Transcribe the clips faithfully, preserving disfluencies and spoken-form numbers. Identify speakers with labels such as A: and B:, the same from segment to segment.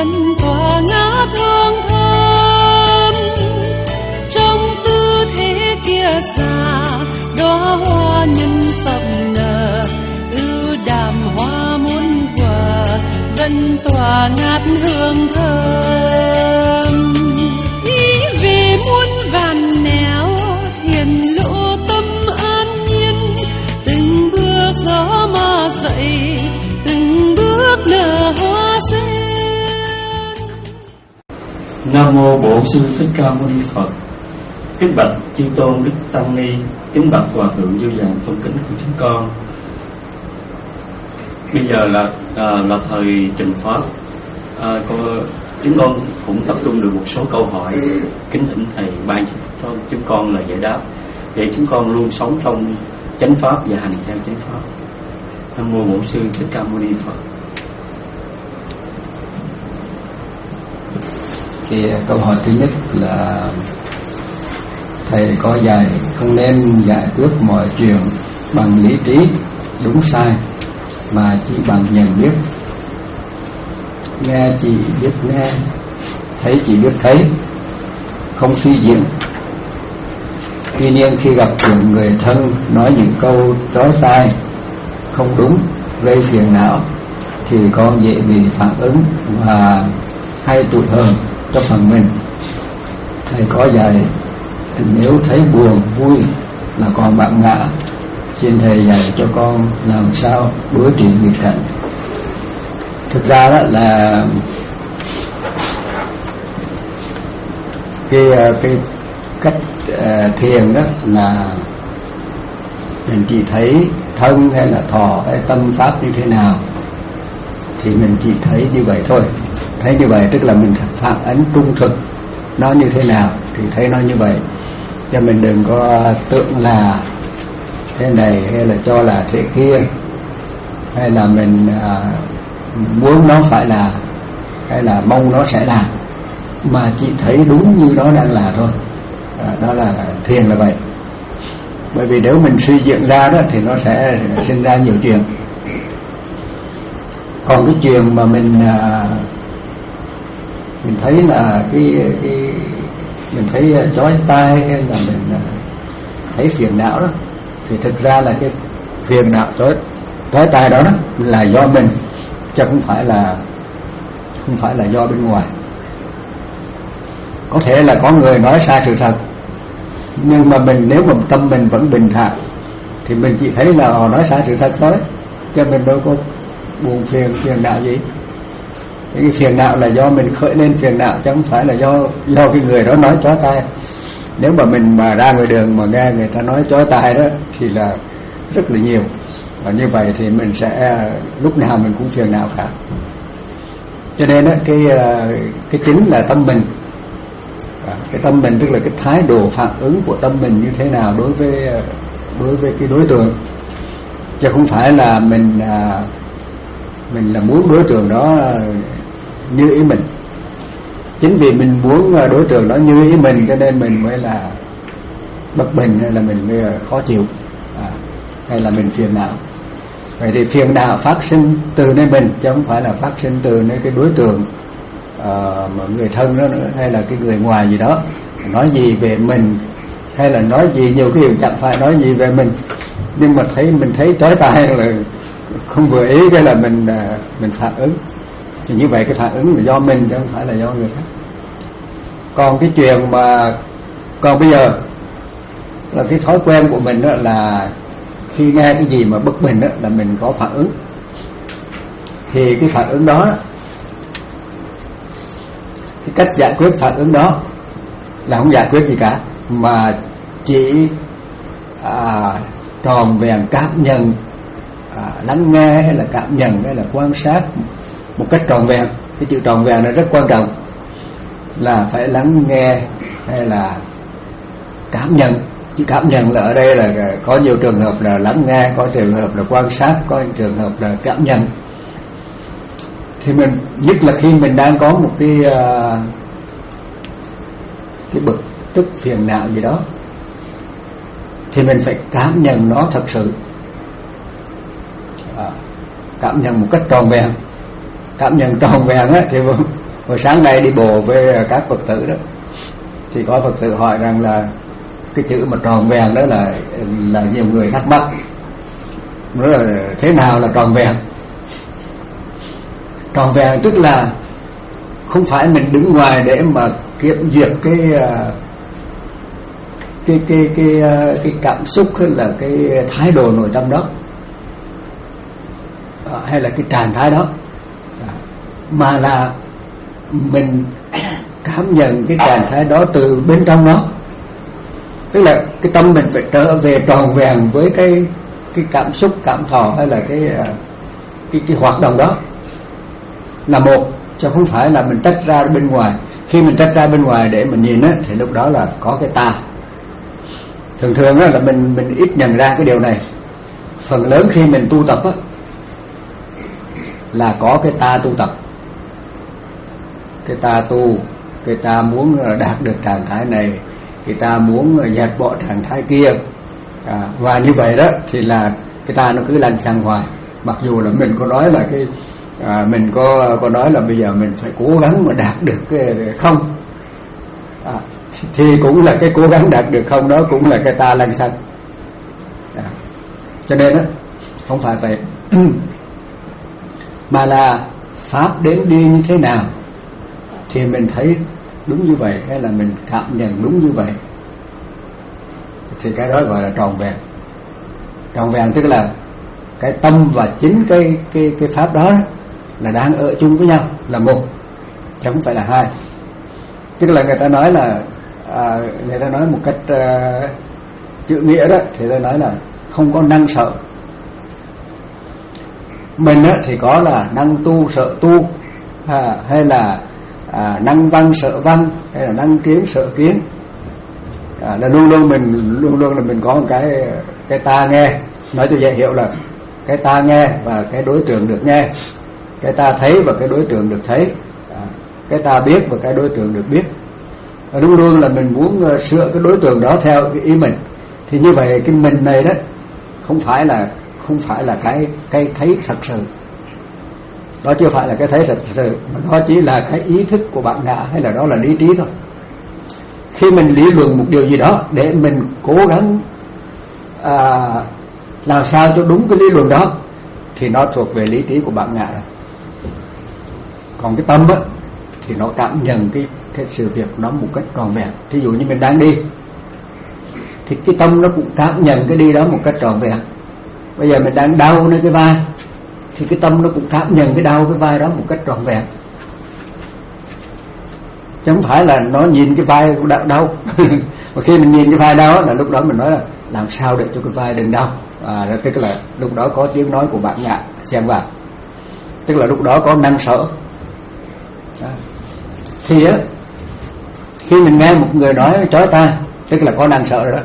A: gần tỏa ngát hương thơm. Trong tư thế kia già đóa hoa nhân sập nở, ưu đàm hoa muôn thuở gần tỏa ngát hương thơm. Nghĩ về muôn vàn nẻo thiền lộ tâm an nhiên, từng bước gió mơ dậy, từng bước nở hoa sen.
B: Nam mô Bổn Sư Thích Ca Mâu Ni Phật. Kính bạch chư tôn đức tăng ni, kính bạch hòa thượng vô vàng tôn kính của chúng con. Bây giờ là à, là thời trình pháp. À, cô, chúng con cũng tập trung được một số câu hỏi, kính thỉnh thầy ban cho chúng con là giải đáp, để chúng con luôn sống trong chánh pháp và hành theo chánh pháp. Nam mô Bổn Sư Thích Ca Mâu Ni Phật.
C: Thì câu hỏi thứ nhất là thầy có dạy không nên giải quyết mọi chuyện bằng lý trí đúng sai, mà chỉ bằng nhận biết. Nghe chỉ biết nghe, thấy chỉ biết thấy, không suy diễn. Tuy nhiên khi gặp những người thân nói những câu trói tai, không đúng, gây phiền não, thì con dễ bị phản ứng và hay tụt hờn cho phần mình. Thầy có dạy nếu thấy buồn vui là còn bạn ngã, xin thầy dạy cho con làm sao đối trị nghịch cảnh. Thực ra đó là cái cái cách uh, thiền đó là mình chỉ thấy thân hay là thọ hay tâm pháp như thế nào thì mình chỉ thấy như vậy thôi. Thấy như vậy tức là mình phản ánh trung thực nó như thế nào thì thấy nó như vậy, cho mình đừng có tưởng là thế này hay là cho là thế kia, hay là mình à, muốn nó phải là, hay là mong nó sẽ làm, mà chỉ thấy đúng như nó đang là thôi. À, đó là thiền là vậy. Bởi vì nếu mình suy diễn ra đó thì nó sẽ sinh ra nhiều chuyện. Còn cái chuyện mà mình à, mình thấy là cái, cái mình thấy chói tai hay là mình thấy phiền não đó, thì thực ra là cái phiền não chói chói tai đó, đó là do mình, chứ không phải là không phải là do bên ngoài. Có thể là có người nói sai sự thật, nhưng mà mình nếu mà tâm mình vẫn bình thản thì mình chỉ thấy là họ nói sai sự thật thôi, cho mình đâu có buồn phiền phiền não gì. Cái phiền não là do mình khởi lên phiền não, chứ không phải là do do cái người đó nói chói tai. Nếu mà mình mà ra ngoài đường mà nghe người ta nói chói tai đó thì là rất là nhiều, và như vậy thì mình sẽ lúc nào mình cũng phiền não cả. Cho nên đó, cái cái chính là tâm mình. Cái tâm mình tức là cái thái độ phản ứng của tâm mình như thế nào đối với đối với cái đối tượng, chứ không phải là mình mình là muốn đối tượng đó như ý mình. Chính vì mình muốn đối tượng đó như ý mình cho nên mình mới là bất bình, hay là mình mới khó chịu, à, hay là mình phiền não. Vậy thì phiền não phát sinh từ nơi mình, chứ không phải là phát sinh từ nơi cái đối tượng, uh, mà người thân đó nữa, hay là cái người ngoài gì đó nói gì về mình, hay là nói gì, nhiều cái điều chẳng phải nói gì về mình, nhưng mà thấy mình thấy chói tai là không vừa ý, cái là mình mình phản ứng. Thì như vậy cái phản ứng là do mình chứ không phải là do người khác. Còn cái chuyện mà còn bây giờ là cái thói quen của mình đó là khi nghe cái gì mà bất bình đó là mình có phản ứng. Thì cái phản ứng đó, cái cách giải quyết phản ứng đó là không giải quyết gì cả, mà chỉ à, tròn vẹn cảm nhận, à, lắng nghe hay là cảm nhận hay là quan sát một cách tròn vẹn. Cái chữ tròn vẹn này rất quan trọng, là phải lắng nghe hay là cảm nhận. Chứ cảm nhận là ở đây là có nhiều trường hợp là lắng nghe, có trường hợp là quan sát, có trường hợp là cảm nhận. Thì mình nhất là khi mình đang có một cái uh, cái bực tức phiền não gì đó thì mình phải cảm nhận nó thật sự, à, cảm nhận một cách tròn vẹn. Cảm nhận tròn vẹn á thì Hồi sáng nay đi bộ với các Phật tử đó, thì có Phật tử hỏi rằng là cái chữ mà tròn vẹn đó là là nhiều người thắc mắc, nói là thế nào là tròn vẹn? Tròn vẹn tức là không phải mình đứng ngoài để mà kiểm duyệt cái cái cái cái cái cảm xúc hay là cái thái độ nội tâm đó, hay là cái trạng thái đó, mà là mình cảm nhận cái trạng thái đó từ bên trong nó. Tức là cái tâm mình phải trở về tròn vẹn với cái cái cảm xúc, cảm thọ hay là cái cái cái hoạt động đó là một, chứ không phải là mình tách ra bên ngoài. Khi mình tách ra bên ngoài để mình nhìn á, thì lúc đó là có cái ta. Thường thường á, là mình mình ít nhận ra cái điều này. Phần lớn khi mình tu tập á, là có cái ta tu tập, cái ta tu, cái ta muốn đạt được trạng thái này, cái ta muốn dẹp bỏ trạng thái kia, à, và như vậy đó thì là cái ta nó cứ lăn xăng hoài. Mặc dù là mình có nói là cái à, mình có có nói là bây giờ mình phải cố gắng mà đạt được cái không, à, thì cũng là cái cố gắng đạt được không đó cũng là cái ta lăn xăng, à, cho nên đó không phải vậy mà là pháp đến đi như thế nào thì mình thấy đúng như vậy, hay là mình cảm nhận đúng như vậy, thì cái đó gọi là tròn vẹn. Tròn vẹn tức là cái tâm và chính cái cái cái pháp đó là đang ở chung với nhau, là một, chứ không phải là hai. Tức là người ta nói là à, người ta nói một cách uh, chữ nghĩa đó, thì ta nói là không có năng sợ. Mình á, thì có là năng tu sợ tu, à, hay là à, năng văn sợ văn, hay là năng kiến sợ kiến, à, là luôn luôn mình luôn luôn là mình có một cái cái ta nghe. Nói cho dễ hiểu là cái ta nghe và cái đối tượng được nghe, cái ta thấy và cái đối tượng được thấy, à, cái ta biết và cái đối tượng được biết. Và luôn luôn là mình muốn uh, sửa cái đối tượng đó theo cái ý mình. Thì như vậy cái mình này đó không phải là không phải là cái cái thấy thật sự, đó chưa phải là cái thấy thật sự, mà đó chỉ là cái ý thức của bạn ngã, hay là đó là lý trí thôi. Khi mình lý luận một điều gì đó để mình cố gắng à, làm sao cho đúng cái lý luận đó thì nó thuộc về lý trí của bạn ngã rồi. Còn cái tâm á thì nó cảm nhận cái cái sự việc nó một cách tròn vẹn. Thí dụ như mình đang đi thì cái tâm nó cũng cảm nhận cái đi đó một cách tròn vẹn. Bây giờ mình đang đau nơi cái vai thì cái tâm nó cũng cảm nhận cái đau cái vai đó một cách tròn vẹn, chứ không phải là nó nhìn cái vai cũng đau, đau. Mà khi mình nhìn cái vai đau là lúc đó mình nói là làm sao để cho cái vai đừng đau, à, tức là lúc đó có tiếng nói của bạn ngã xen vào, tức là lúc đó có năng sợ. Đó. Thì á, khi mình nghe một người nói chói tai, tức là có năng sợ rồi đó.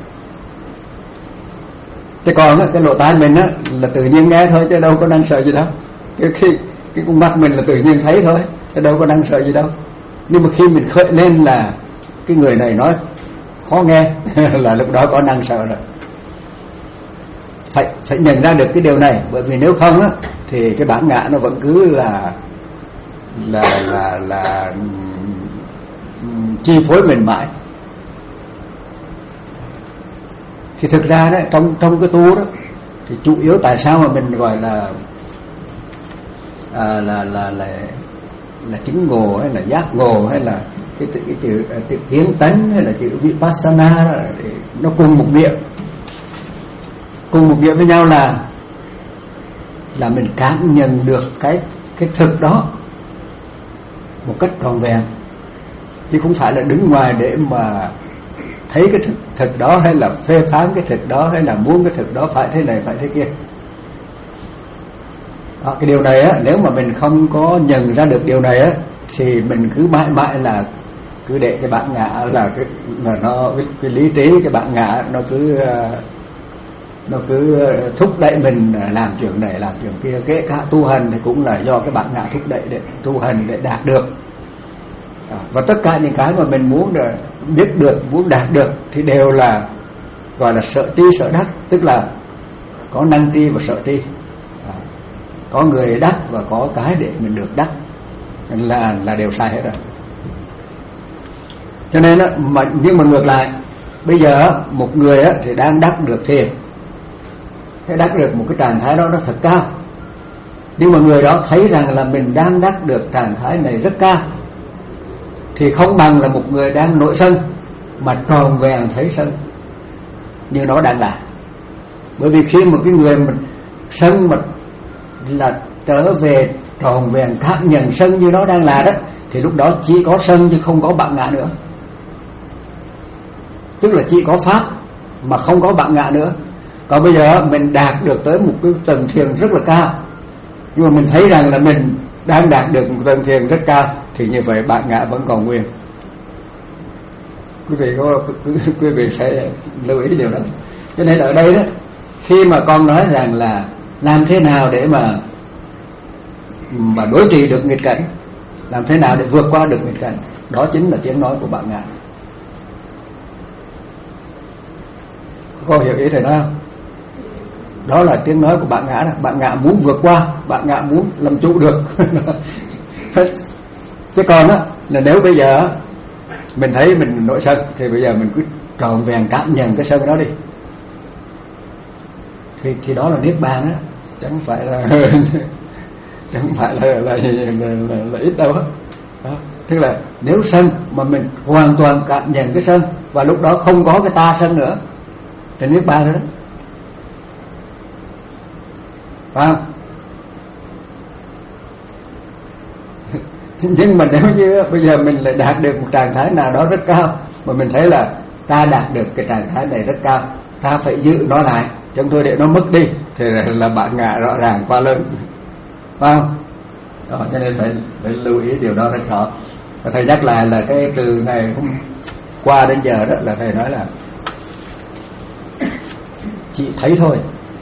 C: Chứ còn á, cái lỗ tai mình á là tự nhiên nghe thôi, chứ đâu có năng sợ gì đâu. Cái khi cái con mắt mình là tự nhiên thấy thôi, chứ đâu có năng sợ gì đâu. Nhưng mà khi mình khởi lên là cái người này nói khó nghe là lúc đó có năng sợ rồi. Phải phải nhận ra được cái điều này, bởi vì nếu không á thì cái bản ngã nó vẫn cứ là là là là chi phối mình mãi. Thì thực ra đó, trong trong cái tu đó thì chủ yếu tại sao mà mình gọi là à, là là là là chứng ngộ, hay là giác ngộ, hay là cái, cái, cái chữ cái kiến tánh, hay là chữ vipassana đó, thì nó cùng một nghĩa, cùng một nghĩa với nhau là là mình cảm nhận được cái cái thực đó một cách trọn vẹn, chứ không phải là đứng ngoài để mà thấy cái thực, thực đó, hay là phê phán cái thực đó, hay là muốn cái thực đó phải thế này phải thế kia. Đó, cái điều này á, nếu mà mình không có nhận ra được điều này á, thì mình cứ mãi mãi là cứ để cái bản ngã là cái là nó cái, cái lý trí, cái bản ngã nó cứ nó cứ thúc đẩy mình làm chuyện này làm chuyện kia. Kể cả tu hành thì cũng là do cái bản ngã thúc đẩy để tu hành để đạt được. À, và tất cả những cái mà mình muốn được, biết được, muốn đạt được thì đều là gọi là sợ tri sợ đắc, tức là có năng tri và sợ tri. À, có người đắc và có cái để mình được đắc. là là đều sai hết rồi. Cho nên đó, mà nhưng mà ngược lại, bây giờ một người á, thì đang đắc được thiền, hay đắc được một cái trạng thái đó nó thật cao, nhưng mà người đó thấy rằng là mình đang đắc được trạng thái này rất cao, thì không bằng là một người đang nội sân mà tròn vẹn thấy sân như nó đang là. Bởi vì khi một cái người mình sân mà là trở về tròn vẹn cảm nhận sân như nó đang là đó, thì lúc đó chỉ có sân chứ không có bạn ngã nữa. Tức là chỉ có pháp mà không có bạn ngã nữa. Còn bây giờ mình đạt được tới một cái tầng thiền rất là cao, nhưng mà mình thấy rằng là mình đang đạt được một tầng thiền rất cao, thì như vậy bạn ngã vẫn còn nguyên. Quý vị có quý vị phải lưu ý điều đó. Cho nên ở đây đó, khi mà con nói rằng là làm thế nào để mà mà đối trị được nghịch cảnh, làm thế nào để vượt qua được nghịch cảnh, đó chính là tiếng nói của bạn ngã. Có hiểu ý thầy nói không? Đó là tiếng nói của bạn ngã đó. Bạn ngã muốn vượt qua, bạn ngã muốn làm chủ được. Chứ còn á, là nếu bây giờ mình thấy mình nội sân, thì bây giờ mình cứ tròn vẹn cảm nhận cái sân đó đi, thì thì đó là niết bàn á, chẳng phải là chẳng phải là là, là, là, là, là ít đâu á. Đó. Tức là nếu sân mà mình hoàn toàn cảm nhận cái sân, và lúc đó không có cái ta sân nữa, thì niết bàn rồi đó, phải không? Nhưng mà nếu như bây giờ mình lại đạt được một trạng thái nào đó rất cao, mà mình thấy là ta đạt được cái trạng thái này rất cao, ta phải giữ nó lại, chúng tôi để nó mất đi, thì là bạn ngã rõ ràng quá lớn, phải không? Đó, cho nên phải, phải lưu ý điều đó rất rõ. Và thầy nhắc lại là cái từ này hôm qua đến giờ đó là thầy nói là chị thấy thôi,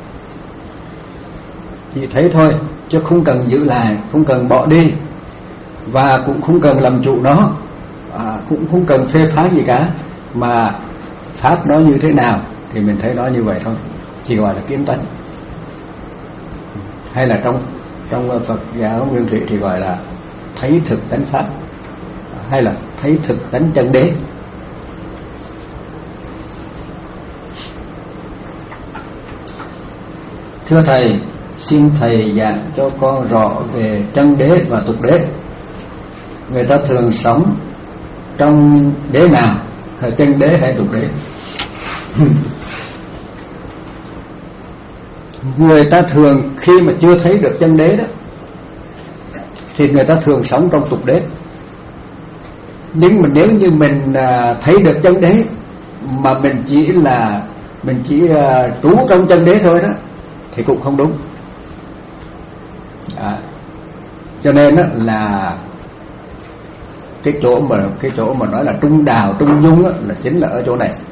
C: chị thấy thôi, chứ không cần giữ lại, không cần bỏ đi, và cũng không cần làm chủ nó, à, cũng không cần phê phán gì cả, mà pháp nó như thế nào thì mình thấy nó như vậy thôi, chỉ gọi là kiến tánh. Hay là trong trong Phật giáo Nguyên Thủy thì gọi là thấy thực tánh pháp, hay là thấy thực tánh chân đế. Thưa thầy, xin thầy giảng cho con rõ về chân đế và tục đế. Người ta thường sống trong đế nào, là chân đế hay tục đế? Người ta thường khi mà chưa thấy được chân đế đó, thì người ta thường sống trong tục đế. Nhưng mà nếu như mình thấy được chân đế, mà mình chỉ là mình chỉ trú trong chân đế thôi đó, thì cũng không đúng. À, cho nên đó là cái chỗ mà cái chỗ mà nói là trung đào trung dung á, là chính là ở chỗ này.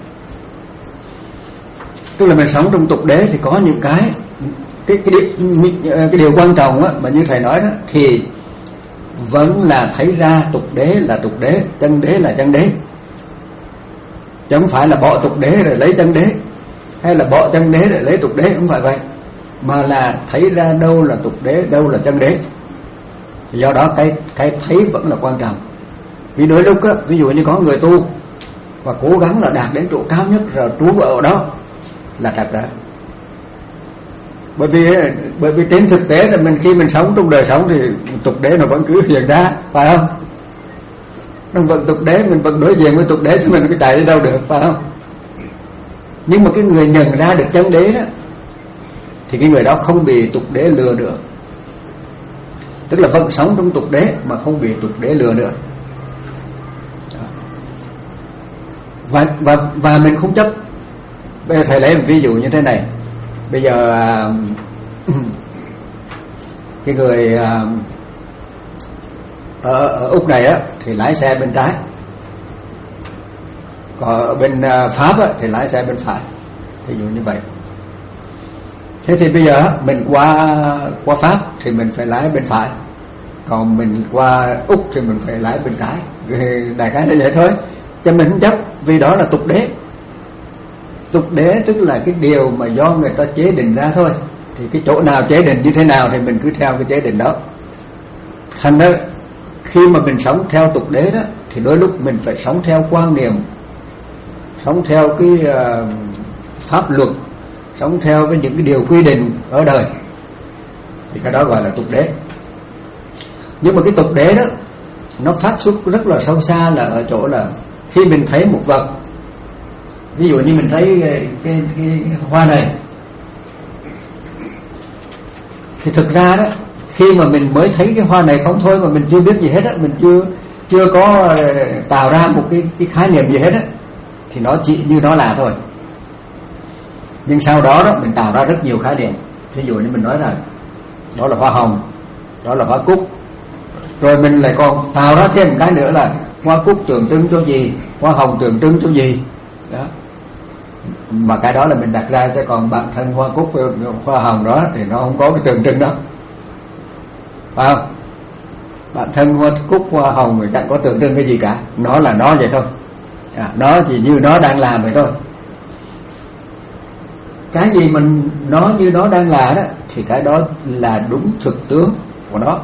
C: Tức là mình sống trong tục đế thì có những cái cái cái điều, cái điều quan trọng á, mà như thầy nói đó, thì vẫn là thấy ra tục đế là tục đế, chân đế là chân đế, chứ không phải là bỏ tục đế rồi lấy chân đế, hay là bỏ chân đế rồi lấy tục đế, không phải vậy, mà là thấy ra đâu là tục đế, đâu là chân đế. Do đó cái cái thấy vẫn là quan trọng. Vì đôi lúc á, ví dụ như có người tu và cố gắng là đạt đến chỗ cao nhất rồi trú ở đó là trật rồi. Bởi vì bởi vì trên thực tế là mình khi mình sống trong đời sống thì tục đế nó vẫn cứ hiện ra, phải không? Nó vẫn tục đế, mình vẫn đối diện với tục đế, chứ mình cứ chạy đi đâu được, phải không? Nhưng mà cái người nhận ra được chân đế đó, thì cái người đó không bị tục đế lừa nữa. Tức là vẫn sống trong tục đế mà không bị tục đế lừa nữa. Và, và, và mình không chấp. Bây giờ thầy lấy một ví dụ như thế này. Bây giờ cái người ở, ở Úc này á, thì lái xe bên trái, còn ở bên Pháp á, thì lái xe bên phải, ví dụ như vậy. Thế thì bây giờ mình qua qua Pháp thì mình phải lái bên phải, còn mình qua Úc thì mình phải lái bên trái. Đại khái là vậy thôi, cho mình không chấp, vì đó là tục đế. Tục đế tức là cái điều mà do người ta chế định ra thôi, thì cái chỗ nào chế định như thế nào thì mình cứ theo cái chế định đó. Thành ra khi mà mình sống theo tục đế đó thì đôi lúc mình phải sống theo quan niệm, sống theo cái uh, pháp luật, sống theo với những cái điều quy định ở đời, thì cái đó gọi là tục đế. Nhưng mà cái tục đế đó nó phát xuất rất là sâu xa, là ở chỗ là khi mình thấy một vật, ví dụ như mình thấy cái, cái, cái hoa này, thì thực ra đó khi mà mình mới thấy cái hoa này không thôi, mà mình chưa biết gì hết á, mình chưa chưa có tạo ra một cái, cái khái niệm gì hết á, thì nó chỉ như nó là thôi. Nhưng sau đó đó mình tạo ra rất nhiều khái niệm. Ví dụ như mình nói là đó là hoa hồng, đó là hoa cúc, rồi mình lại còn tạo ra thêm một cái nữa là hoa cúc tượng trưng cho gì, hoa hồng tượng trưng cho gì đó. Mà cái đó là mình đặt ra, chứ còn bản thân hoa cúc hoa hồng đó thì nó không có cái tượng trưng đó, phải không? Bản thân hoa cúc hoa hồng thì chẳng có tượng trưng cái gì cả, nó là nó vậy thôi, à, nó chỉ như nó đang làm vậy thôi. Cái gì mình nó như nó đang là đó thì cái đó là đúng thực tướng của nó.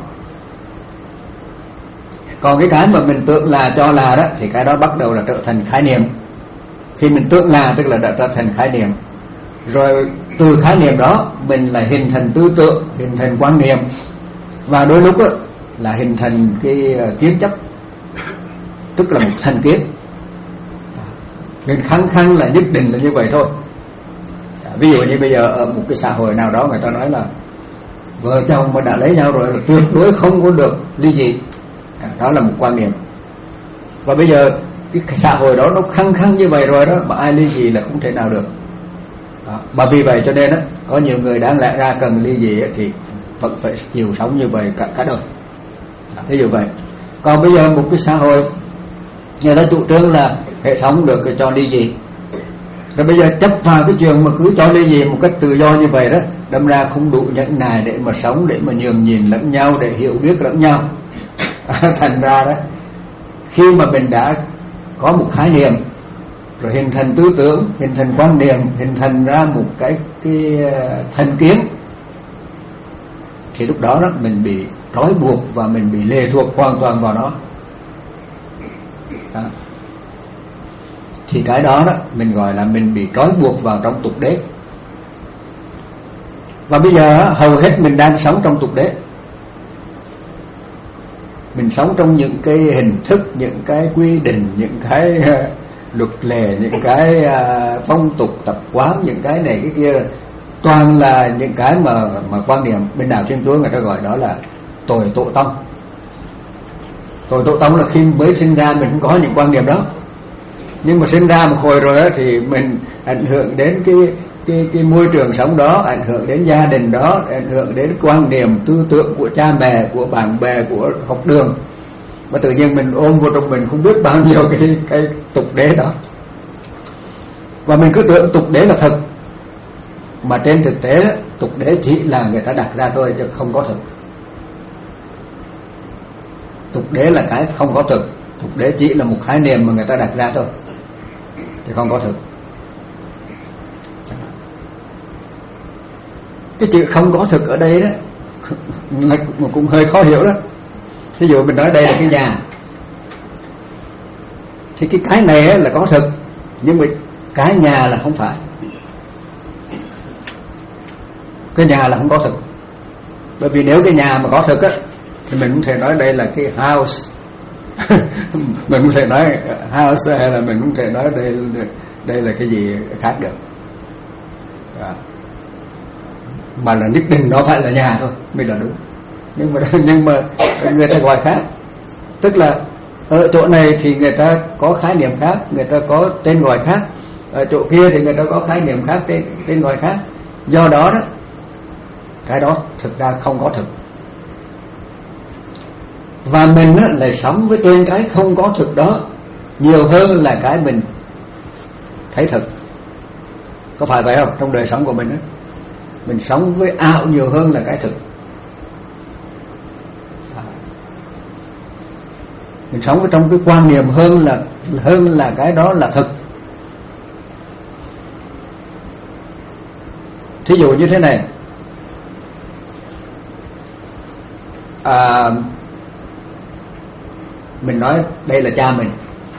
C: Còn cái cái mà mình tưởng là cho là đó thì cái đó bắt đầu là trở thành khái niệm. Khi mình tưởng là tức là đã trở thành khái niệm, rồi từ khái niệm đó mình lại hình thành tư tưởng, hình thành quan niệm, và đôi lúc đó là hình thành cái kiến chấp, tức là một thành kiến. Nên khăng khăng là nhất định là như vậy thôi. Ví dụ như bây giờ ở một cái xã hội nào đó người ta nói là vợ chồng mà đã lấy nhau rồi là tuyệt đối không có được ly dị, đó là một quan niệm. Và bây giờ cái xã hội đó nó khăng khăng như vậy rồi đó, mà ai ly dị là không thể nào được đó. Mà vì vậy cho nên đó, có nhiều người đáng lẽ ra cần ly dị thì vẫn phải chịu sống như vậy cả, cả đời. Ví dụ vậy. Còn bây giờ một cái xã hội người ta chủ trương là hệ thống được cho ly dị, rồi bây giờ chấp vào cái chuyện mà cứ cho ly dị một cách tự do như vậy đó, đâm ra không đủ nhẫn nại để mà sống, để mà nhường nhìn lẫn nhau, để hiểu biết lẫn nhau. Thành ra đó, khi mà mình đã có một khái niệm, rồi hình thành tư tưởng, hình thành quan niệm, hình thành ra một cái cái thành kiến, thì lúc đó đó mình bị trói buộc và mình bị lệ thuộc hoàn toàn vào nó. Đó. Thì cái đó đó mình gọi là mình bị trói buộc vào trong tục đế. Và bây giờ hầu hết mình đang sống trong tục đế. Mình sống trong những cái hình thức, những cái quy định, những cái uh, luật lệ, những cái uh, phong tục tập quán, những cái này cái kia, toàn là những cái mà mà quan niệm bên đạo Thiên Chúa người ta gọi đó là tội tổ tông. Tội tổ tông là khi mới sinh ra mình không có những quan niệm đó, nhưng mà sinh ra một hồi rồi đó thì mình ảnh hưởng đến cái cái cái môi trường sống đó, ảnh hưởng đến gia đình đó, ảnh hưởng đến quan niệm tư tưởng của cha mẹ, của bạn bè, của học đường, và tự nhiên mình ôm vô trong mình không biết bao nhiêu cái cái tục đế đó, và mình cứ tưởng tục đế là thật, mà trên thực tế đó, tục đế chỉ là người ta đặt ra thôi chứ không có thực. Tục đế là cái không có thực, tục đế chỉ là một khái niệm mà người ta đặt ra thôi chứ không có thực. Cái chữ không có thực ở đây đó cũng hơi khó hiểu đó. Ví dụ mình nói đây là cái nhà, thì cái cái này là có thực, nhưng mà cái nhà là không phải. Cái nhà là không có thực. Bởi vì nếu cái nhà mà có thực á thì mình không thể nói đây là cái house mình không thể nói house, hay là mình không thể nói đây đây là cái gì khác được à. Mà là nhất định nó phải là nhà thôi mới là đúng. Nhưng mà nhưng mà người ta gọi khác, tức là ở chỗ này thì người ta có khái niệm khác, người ta có tên gọi khác, ở chỗ kia thì người ta có khái niệm khác, tên tên gọi khác. Do đó đó, cái đó thực ra không có thực. Và mình á, lại sống với trên cái không có thực đó nhiều hơn là cái mình thấy thực. Có phải vậy không? Trong đời sống của mình á, mình sống với ảo nhiều hơn là cái thực. Mình sống với trong cái quan niệm hơn là hơn là cái đó là thực. Thí dụ như thế này, à, mình nói đây là cha mình,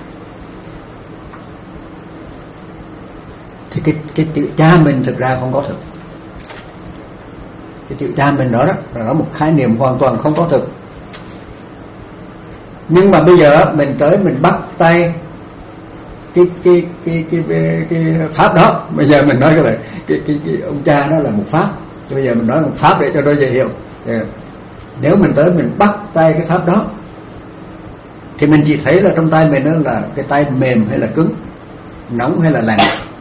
C: thì cái cái chữ cha mình thực ra không có thực. Cái chữ cha mình đó đó là nó một khái niệm hoàn toàn không có thực. Nhưng mà bây giờ mình tới mình bắt tay cái cái cái cái cái, cái pháp đó. Bây giờ mình nói cái này cái, cái cái ông cha đó là một pháp. Bây giờ mình nói một pháp để cho nó dễ hiểu. Nếu mình tới mình bắt tay cái pháp đó thì mình chỉ thấy là trong tay mình đó là cái tay mềm hay là cứng, nóng hay là lạnh,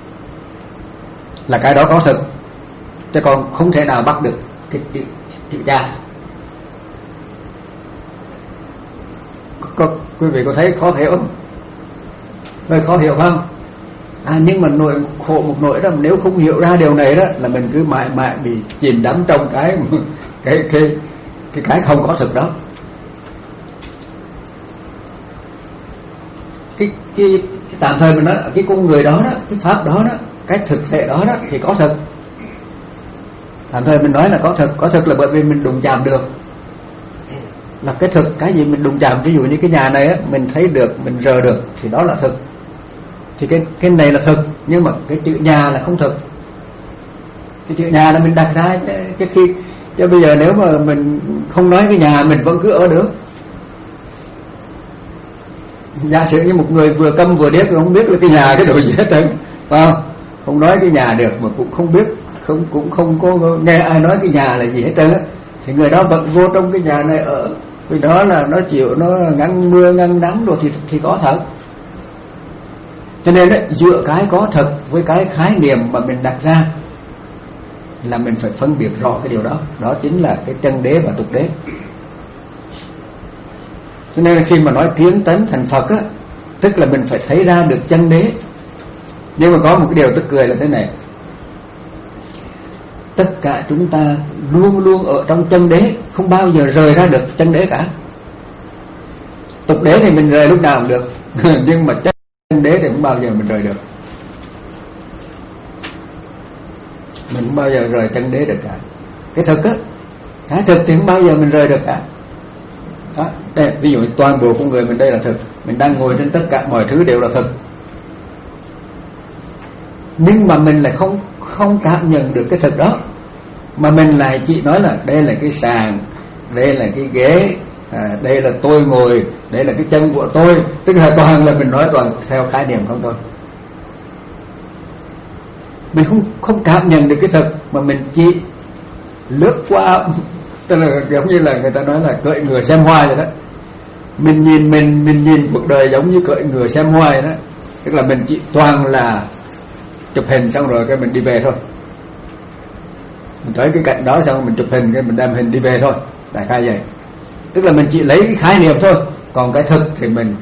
C: là cái đó có thực. Chứ còn không thể nào bắt được cái chữ, chữ cha. Có, quý vị có thấy khó hiểu không? Hơi khó hiểu không? À, nhưng mà nỗi khổ một nỗi đó, nếu không hiểu ra điều này đó là mình cứ mãi mãi bị chìm đắm trong cái cái cái cái cái không có thực đó. Cái cái, cái tạm thời mình nói cái con người đó đó, cái pháp đó đó, cái thực thể đó đó thì có thực. Tạm thời mình nói là có thực, có thực là bởi vì mình đụng chạm được. Là cái thực, cái gì mình đụng chạm, ví dụ như cái nhà này á, mình thấy được, mình rờ được thì đó là thực. Thì cái cái này là thực, nhưng mà cái chữ nhà là không thực. Cái chữ nhà là mình đặt ra cái khi cho bây giờ nếu mà mình không nói cái nhà mình vẫn cứ ở được. Giả sử như một người vừa câm vừa điếc không biết là cái nhà cái đồ gì hết trơn, phải không? Không nói cái nhà được mà cũng không biết, không cũng không có nghe ai nói cái nhà là gì hết trơn, thì người đó vẫn vô trong cái nhà này ở. Vì đó là nó chịu, nó ngăn mưa ngăn nắng rồi thì thì có thật. Cho nên đấy, giữa cái có thật với cái khái niệm mà mình đặt ra là mình phải phân biệt rõ cái điều đó. Đó chính là cái chân đế và tục đế. Cho nên khi mà nói kiến tánh thành Phật á, tức là mình phải thấy ra được chân đế. Nhưng mà có một cái điều tức cười là thế này: tất cả chúng ta luôn luôn ở trong chân đế, không bao giờ rời ra được chân đế cả. Tục đế thì mình rời lúc nào cũng được nhưng mà chân đế thì không bao giờ mình rời được. Mình không bao giờ rời chân đế được cả. Cái thực á, cái thực thì không bao giờ mình rời được cả. Đó, đây, ví dụ toàn bộ con người mình đây là thực, mình đang ngồi trên tất cả mọi thứ đều là thực. Nhưng mà mình lại không không cảm nhận được cái thực đó, mà mình lại chỉ nói là đây là cái sàn, đây là cái ghế, à, đây là tôi ngồi, đây là cái chân của tôi. Tức là toàn là mình nói toàn theo khái niệm không thôi. Mình không không cảm nhận được cái thực, mà mình chỉ lướt qua. Tức là giống như là người ta nói là cưỡi ngựa xem hoa vậy đó. Mình nhìn mình mình nhìn cuộc đời giống như cưỡi ngựa xem hoa vậy đó. Tức là mình chỉ toàn là chụp hình xong rồi cái mình đi về thôi. Mình tới cái cạnh đó xong mình chụp hình cái mình đem hình đi về thôi. Đại khái vậy. Tức là mình chỉ lấy cái khái niệm thôi, còn cái thực thì mình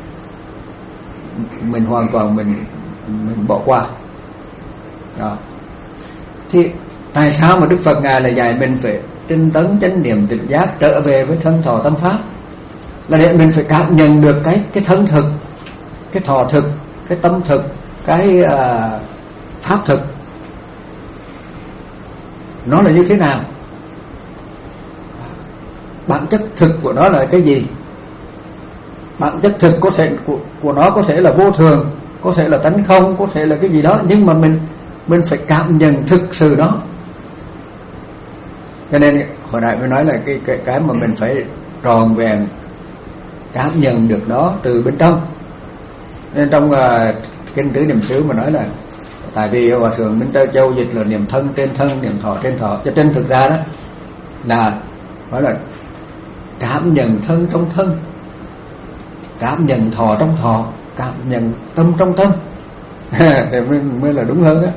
C: mình hoàn toàn mình mình bỏ qua. Đó. Thì tại sao mà Đức Phật ngài là dạy mình phải tinh tấn chánh niệm tỉnh giác trở về với thân thọ tâm pháp? Là để mình phải cảm nhận được cái cái thân thực, cái thọ thực, cái tâm thực, cái uh, pháp thực nó là như thế nào, bản chất thực của nó là cái gì. Bản chất thực có thể của, của nó có thể là vô thường, có thể là tánh không, có thể là cái gì đó, nhưng mà mình mình phải cảm nhận thực sự đó. Cho nên hồi nãy mới nói là cái cái cái mà mình phải tròn vẹn cảm nhận được đó từ bên trong. Nên trong uh, kinh tứ niệm xứ mà nói là tại vì Hòa thượng Minh Châu Châu dịch là niệm thân trên thân, niệm thọ trên thọ, cho trên thực ra đó là nói là cảm nhận thân trong thân, cảm nhận thọ trong thọ, cảm nhận tâm trong tâm thì mới, mới là đúng hơn đó.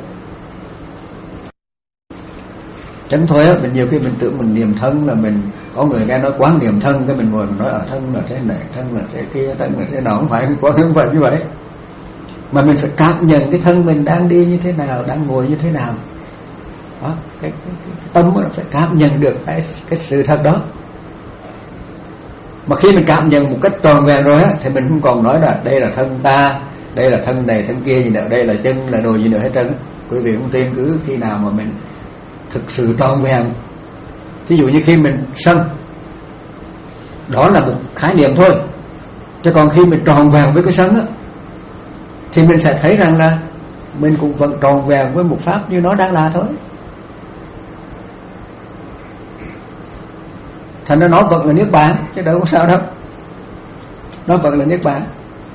C: Chẳng thôi á, mình nhiều khi mình tưởng mình niệm thân là mình, có người nghe nói quán niệm thân, cái mình ngồi mình nói ở thân là thế này, thân là thế kia, thân là thế nào, không phải quán không phải như vậy. Mà mình phải cảm nhận cái thân mình đang đi như thế nào, đang ngồi như thế nào. Đó, cái, cái, cái tâm nó phải cảm nhận được cái, cái sự thật đó. Mà khi mình cảm nhận một cách tròn vẹn rồi á, thì mình không còn nói là đây là thân ta, đây là thân này, thân kia gì nữa, đây là chân, là đồ gì nữa hết trơn á. Quý vị không tin cứ khi nào mà mình thực sự tròn vẹn. Ví dụ như khi mình sân, đó là một khái niệm thôi, Chứ còn khi mình tròn vẹn với cái sân á, thì mình sẽ thấy rằng là mình cũng vẫn tròn vẹn với một pháp như nó đang là thôi. Thành ra nó vẫn là niết bàn, chứ đâu có sao đâu. Nó vẫn là niết bàn.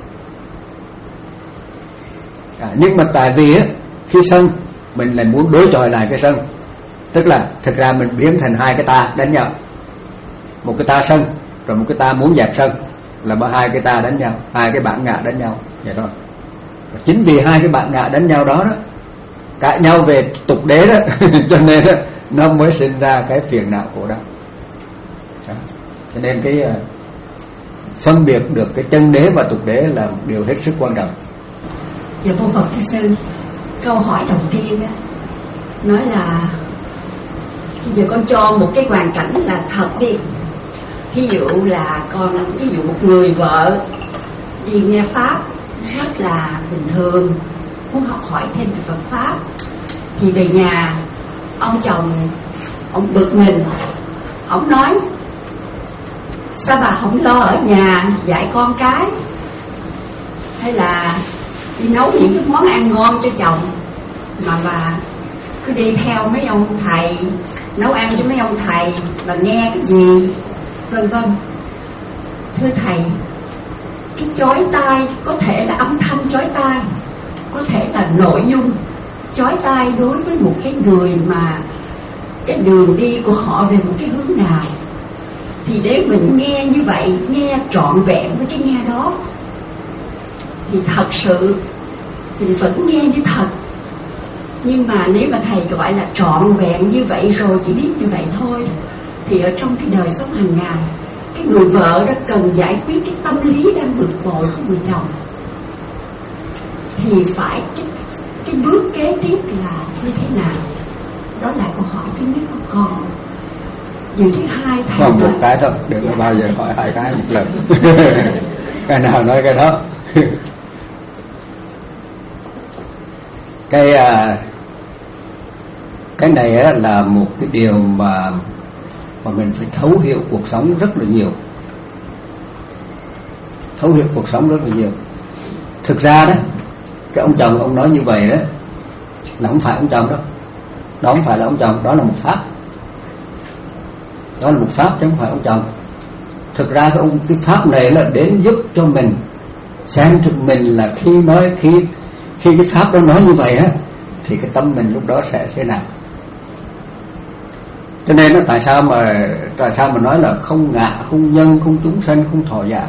C: À, nhưng mà tại vì á, khi sân mình lại muốn đối chọi lại cái sân, tức là thực ra mình biến thành hai cái ta đánh nhau. Một cái ta sân, rồi một cái ta muốn dẹp sân, là ba hai cái ta đánh nhau, hai cái bản ngã đánh nhau vậy thôi. Và chính vì hai cái bản ngã đánh nhau đó đó, cãi nhau về tục đế đó cho nên đó, nó mới sinh ra cái phiền não khổ đau. Cho nên cái uh, phân biệt được cái chân đế và tục đế là một điều hết sức quan trọng.
D: Dạ Vô Phật Thưa Sư, câu hỏi đầu tiên đó nói là bây giờ con cho một cái hoàn cảnh là thật đi. Ví dụ là con, ví dụ một người vợ đi nghe pháp rất là bình thường, muốn học hỏi thêm về Phật pháp, thì về nhà ông chồng ông bực mình, ông nói sao bà không lo ở nhà dạy con cái, hay là đi nấu những cái món ăn ngon cho chồng, mà bà cứ đi theo mấy ông thầy nấu ăn cho mấy ông thầy, bà nghe cái gì vân vân. Thưa thầy, cái chói tai có thể là âm thanh chói tai, có thể là nội dung chói tai đối với một cái người mà cái đường đi của họ về một cái hướng nào, thì để mình nghe như vậy, nghe trọn vẹn với cái nghe đó, thì thật sự mình vẫn nghe như thật. Nhưng mà nếu mà thầy gọi là trọn vẹn như vậy rồi, chỉ biết như vậy thôi, thì ở trong cái đời sống hàng ngày, cái người vợ đó cần giải quyết cái tâm lý đang bực bội của người chồng, thì phải cái, cái bước kế tiếp là như thế nào? Đó là câu hỏi thứ nhất của con. Điều thứ hai, thầy
C: còn một cái thôi, đừng có bao giờ hỏi hai cái một lần. Cái nào nói cái đó. Cái cái này là một cái điều mà mà mình phải thấu hiểu cuộc sống rất là nhiều, thấu hiểu cuộc sống rất là nhiều. Thực ra đó, cái ông chồng ông nói như vậy đó là không phải ông chồng đâu, đó không phải là ông chồng, đó là một pháp, đó là một pháp chứ không phải ông chồng. Thực ra cái ông cái pháp này là đến giúp cho mình xem thực mình là khi nói khi khi cái pháp đó nói như vậy á, thì cái tâm mình lúc đó sẽ thế nào. Cho nên nó tại sao mà tại sao mà nói là không ngã, không nhân, không chúng sanh, không thọ giả.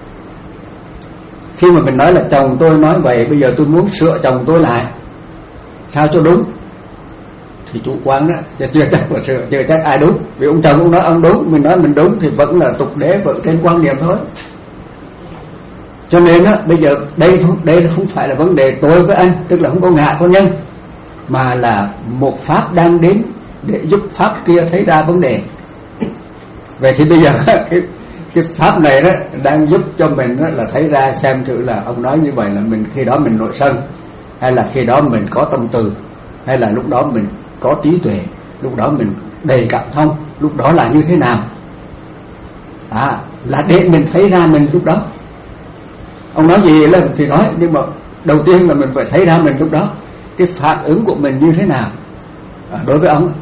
C: Khi mà mình nói là chồng tôi nói vậy, bây giờ tôi muốn sửa chồng tôi lại sao cho đúng, thì chủ quan đó, chứ chưa chắc là sửa, chưa chắc ai đúng. Vì ông chồng ông nói ông đúng, mình nói mình đúng, thì vẫn là tục đế, vẫn trên quan điểm thôi. Cho nên á, bây giờ đây đây không phải là vấn đề tôi với anh, tức là không có ngã có nhân, mà là một pháp đang đến để giúp pháp kia thấy ra vấn đề. Vậy thì bây giờ cái cái pháp này đó đang giúp cho mình đó là thấy ra xem thử là ông nói như vậy là mình khi đó mình nội sân, hay là khi đó mình có tâm từ, hay là lúc đó mình có trí tuệ, lúc đó mình đầy cảm thông, lúc đó là như thế nào. À, là để mình thấy ra mình lúc đó. Ông nói gì là thì nói, nhưng mà đầu tiên là mình phải thấy ra mình lúc đó, cái phản ứng của mình như thế nào à, đối với ông.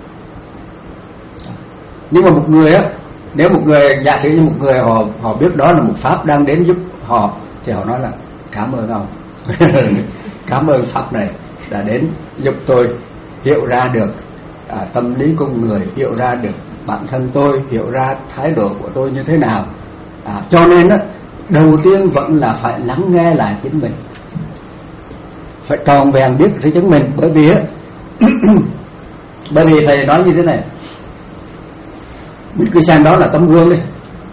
C: Nhưng mà một người á, nếu một người giả sử như một người họ họ biết đó là một pháp đang đến giúp họ, thì họ nói là cảm ơn ông, cảm ơn pháp này đã đến giúp tôi hiểu ra được à, tâm lý con người, hiểu ra được bản thân tôi, hiểu ra thái độ của tôi như thế nào. À, cho nên á, đầu tiên vẫn là phải lắng nghe lại chính mình, phải tròn vẹn biết với chính mình. Bởi vì á bởi vì thầy nói như thế này, mình cứ xem đó là tấm gương đi,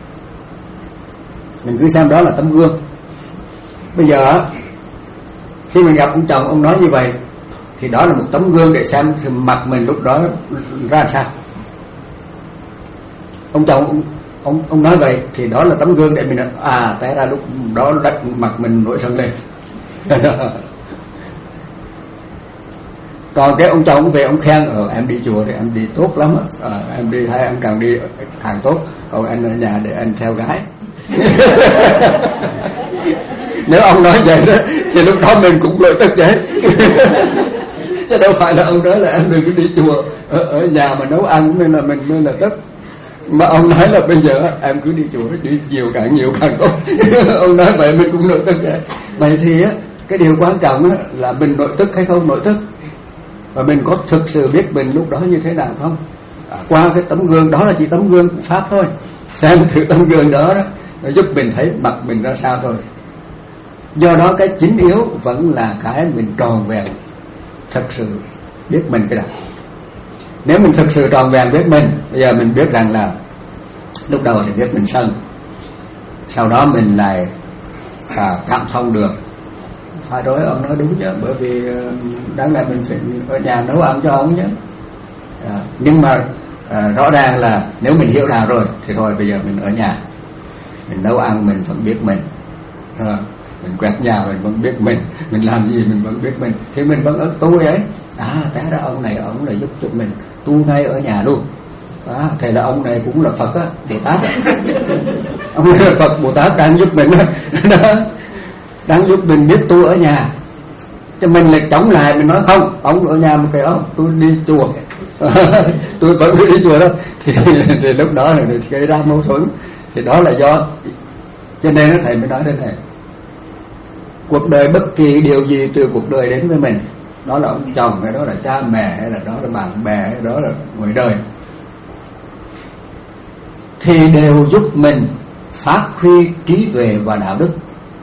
C: mình cứ xem đó là tấm gương. Bây giờ khi mình gặp ông chồng ông nói như vậy, thì đó là một tấm gương để xem mặt mình lúc đó ra sao. Ông chồng ông, ông, ông nói vậy thì đó là tấm gương để mình à té ra lúc đó đất mặt mình nổi sân lên. Còn cái ông chồng về ông khen ờ, em đi chùa thì em đi tốt lắm, à, em đi hay em càng đi càng tốt, còn anh ở nhà để anh theo gái. Nếu ông nói vậy đó thì lúc đó mình cũng nội tức vậy. Chứ đâu phải là ông nói là em đừng có đi chùa, ở, ở nhà mà nấu ăn nên là mình nên là tức. Mà ông nói là bây giờ em cứ đi chùa, đi nhiều càng nhiều càng tốt. Ông nói vậy mình cũng nội tức vậy. Vậy thì á, cái điều quan trọng á là mình nội tức hay không nội tức, và mình có thực sự biết mình lúc đó như thế nào không. À, qua cái tấm gương đó là chỉ tấm gương của pháp thôi, xem thử tấm gương đó đó nó giúp mình thấy mặt mình ra sao thôi. Do đó cái chính yếu vẫn là cái mình tròn vẹn thật sự biết mình cái đó. Nếu mình thực sự tròn vẹn biết mình, bây giờ mình biết rằng là lúc đầu thì biết mình sân, sau đó mình lại à, cảm thông được. Phải đối ông nói đúng chứ, bởi vì đáng lẽ mình phải ở nhà nấu ăn cho ông chứ. À, nhưng mà à, rõ ràng là nếu mình hiểu đạo rồi thì thôi bây giờ mình ở nhà, mình nấu ăn mình vẫn biết mình, à, mình quét nhà mình vẫn biết mình, mình làm gì mình vẫn biết mình, thì mình vẫn ở tu ấy. À té ra ông này ông là giúp cho mình tu ngay ở nhà luôn. À, thế là ông này cũng là Phật á, Bồ Tát. Ông này là Phật Bồ Tát đang giúp mình đó, đang giúp mình biết tu ở nhà. Cho mình lại chống lại, mình nói không, ông ở nhà một cái ông, tôi đi chùa. Tôi vẫn đi chùa đó. Thì, thì lúc đó là gây ra mâu thuẫn. Thì đó là do, cho nên thầy mới nói thế này, cuộc đời bất kỳ điều gì từ cuộc đời đến với mình, đó là ông chồng hay đó là cha mẹ hay là đó là bạn bè hay đó là người đời, thì đều giúp mình phát huy trí tuệ và đạo đức.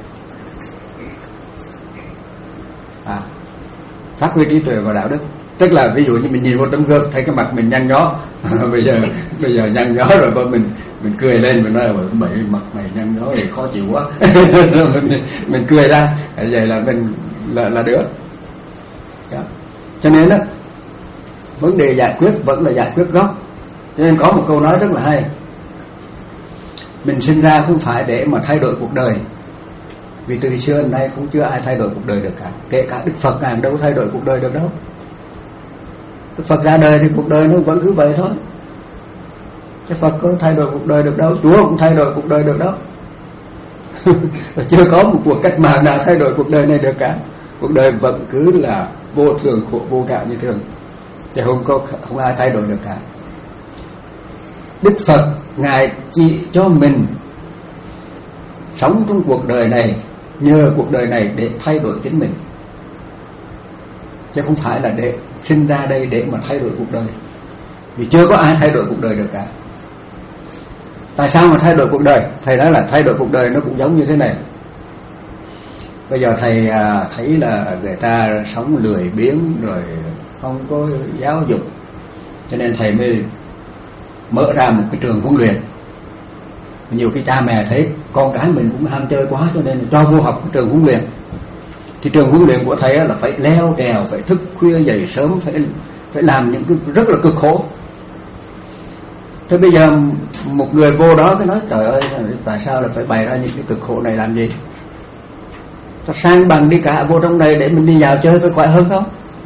C: À, phát huy trí tuệ và đạo đức tức là ví dụ như mình nhìn vào tấm gương thấy cái mặt mình nhăn nhó, bây giờ bây giờ nhăn nhó rồi mà mình mình cười lên, mình nói là mày mặt mày nhăn nhó thì khó chịu quá. mình, mình cười ra vậy là mình là là được. Đó. Cho nên đó, vấn đề giải quyết vẫn là giải quyết gốc. Cho nên có một câu nói rất là hay, mình sinh ra không phải để mà thay đổi cuộc đời, vì từ xưa đến nay cũng chưa ai thay đổi cuộc đời được cả, kể cả Đức Phật ngài đâu thay đổi cuộc đời được đâu. Đức Phật ra đời thì cuộc đời nó vẫn cứ vậy thôi, chứ Phật có thay đổi cuộc đời được đâu, Chúa cũng thay đổi cuộc đời được đâu. Chưa có một cuộc cách mạng nào thay đổi cuộc đời này được cả. Cuộc đời vẫn cứ là vô thường khổ vô ngã như thường, chứ không có không ai thay đổi được cả. Đức Phật ngài chỉ cho mình sống trong cuộc đời này, nhờ cuộc đời này để thay đổi chính mình, chứ không phải là để sinh ra đây để mà thay đổi cuộc đời, vì chưa có ai thay đổi cuộc đời được cả. Tại sao mà thay đổi cuộc đời? Thầy nói là thay đổi cuộc đời nó cũng giống như thế này. Bây giờ thầy à, thấy là người ta sống lười biếng rồi không có giáo dục, cho nên thầy mới mở ra một cái trường huấn luyện. Nhiều khi cha mẹ thấy con cái mình cũng ham chơi quá, cho nên cho vô học cái trường huấn luyện. Thì trường huấn luyện của thầy là phải leo trèo, phải thức khuya dậy sớm, phải phải làm những cái rất là cực khổ. Thế bây giờ một người vô đó cái nói trời ơi, tại sao là phải bày ra những cái cực khổ này làm gì? Ta sang bằng đi cả vô trong này để mình đi vào chơi phải khỏe hơn không?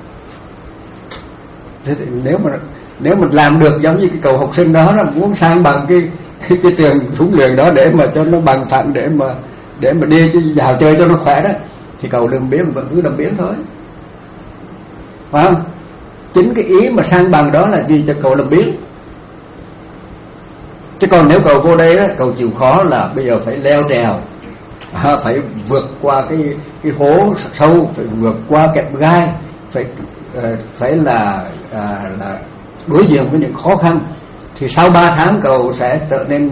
C: Thế thì nếu mà nếu mình làm được giống như cái cậu học sinh đó, là muốn sang bằng cái cái, cái trường huấn luyện đó để mà cho nó bằng phẳng, để mà để mà đi vào chơi cho nó khỏe đó, thì cậu đừng biến vẫn cứ đâm biến thôi, phải không? Chính cái ý mà sang bằng đó là gì cho cậu làm biến. Chứ còn nếu cậu vô đây đó, cậu chịu khó là bây giờ phải leo trèo, à, phải vượt qua cái cái hố sâu, phải vượt qua kẹp gai, phải uh, phải là uh, là đối diện với những khó khăn, thì sau ba tháng cậu sẽ trở nên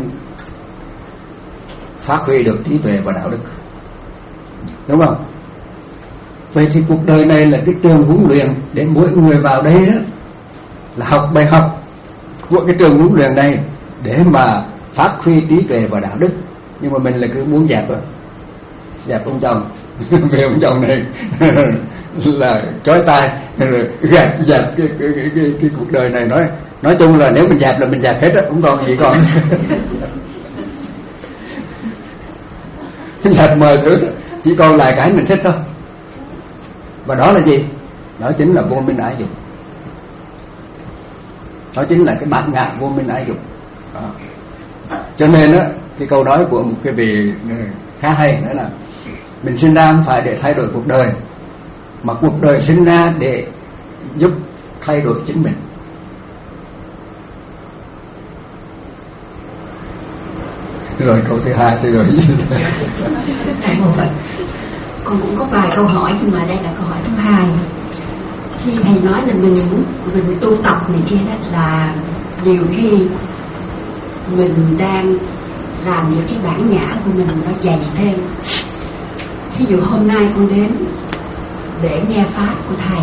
C: phát huy được trí tuệ và đạo đức, đúng không? Vậy thì cuộc đời này là cái trường huấn luyện để mỗi người vào đây đó là học bài học của cái trường huấn luyện này để mà phát huy trí tuệ và đạo đức. Nhưng mà mình là cứ muốn dẹp rồi, dẹp ông chồng về ông chồng này là chói tai, rồi dẹp dẹp cái cái, cái, cái, cái cuộc đời này. Nói nói chung là nếu mình dẹp là mình dẹp hết á, không còn gì còn. Dẹp mời thứ chỉ còn lại cái mình thích thôi. Và đó là gì? Đó chính là vô minh ái dục. Đó chính là cái bản ngã vô minh ái dục. Đó. Cho nên á, cái câu nói của một cái vị khá hay, nữa là mình sinh ra không phải để thay đổi cuộc đời, mà cuộc đời sinh ra để giúp thay đổi chính mình. Rồi câu thứ hai tôi rồi.
D: Thầy Mô Phật, con cũng có vài câu hỏi, nhưng mà đây là câu hỏi thứ hai. Khi thầy nói là mình mình tu tập này kia đó, là nhiều khi mình đang làm những cái bản ngã của mình nó dày thêm. Ví dụ hôm nay con đến để nghe pháp của thầy,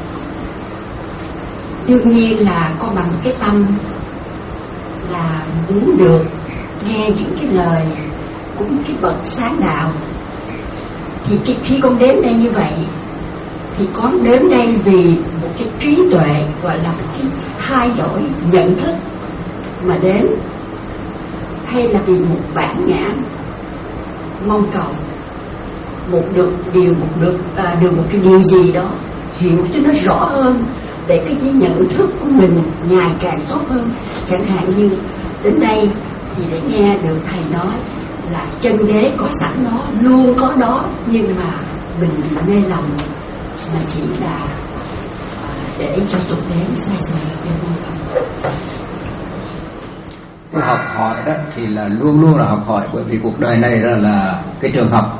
D: đương nhiên là con bằng cái tâm là muốn được nghe những cái lời của cái bậc sáng đạo. Thì cái, khi con đến đây như vậy thì con đến đây vì một cái trí tuệ, gọi là một cái thay đổi nhận thức mà đến, hay là vì một bản ngã mong cầu một được điều một được à, được một cái điều gì đó hiểu cho nó rõ hơn, để cái nhận thức của mình ngày càng tốt hơn. Chẳng hạn như đến đây thì để nghe được thầy nói là chân đế có sẵn đó, luôn có đó, nhưng mà mình bị mê lầm, mà chỉ là à, để cho tục đế sai sầm.
C: Cái học hỏi đó thì là luôn luôn là học hỏi, bởi vì cuộc đời này là, là cái trường học.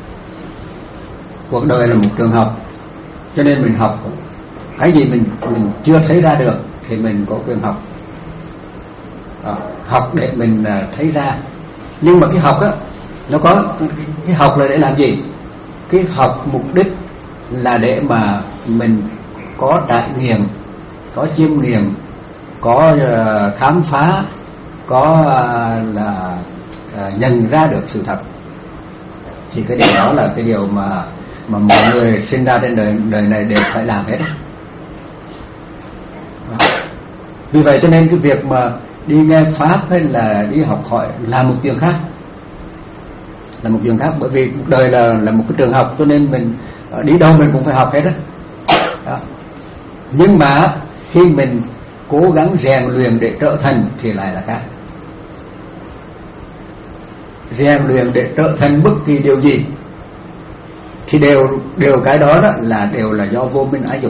C: Cuộc đời là một trường học, cho nên mình học cái gì mình mình chưa thấy ra được thì mình có quyền học. À, học để mình thấy ra. Nhưng mà cái học á, nó có cái học là để làm gì? Cái học mục đích là để mà mình có trải nghiệm, có chiêm nghiệm, có uh, khám phá, có uh, là uh, nhận ra được sự thật. Thì cái điều đó là cái điều mà mà mọi người sinh ra trên đời đời này đều phải làm hết. Vì vậy cho nên cái việc mà đi nghe pháp hay là đi học hỏi là một chuyện khác, là một chuyện khác. Bởi vì cuộc đời là là một cái trường học, cho nên mình đi đâu mình cũng phải học hết đó. Đó. Nhưng mà khi mình cố gắng rèn luyện để trở thành thì lại là khác. Rèn luyện để trở thành bất kỳ điều gì thì đều đều cái đó, đó là đều là do vô minh ái dục.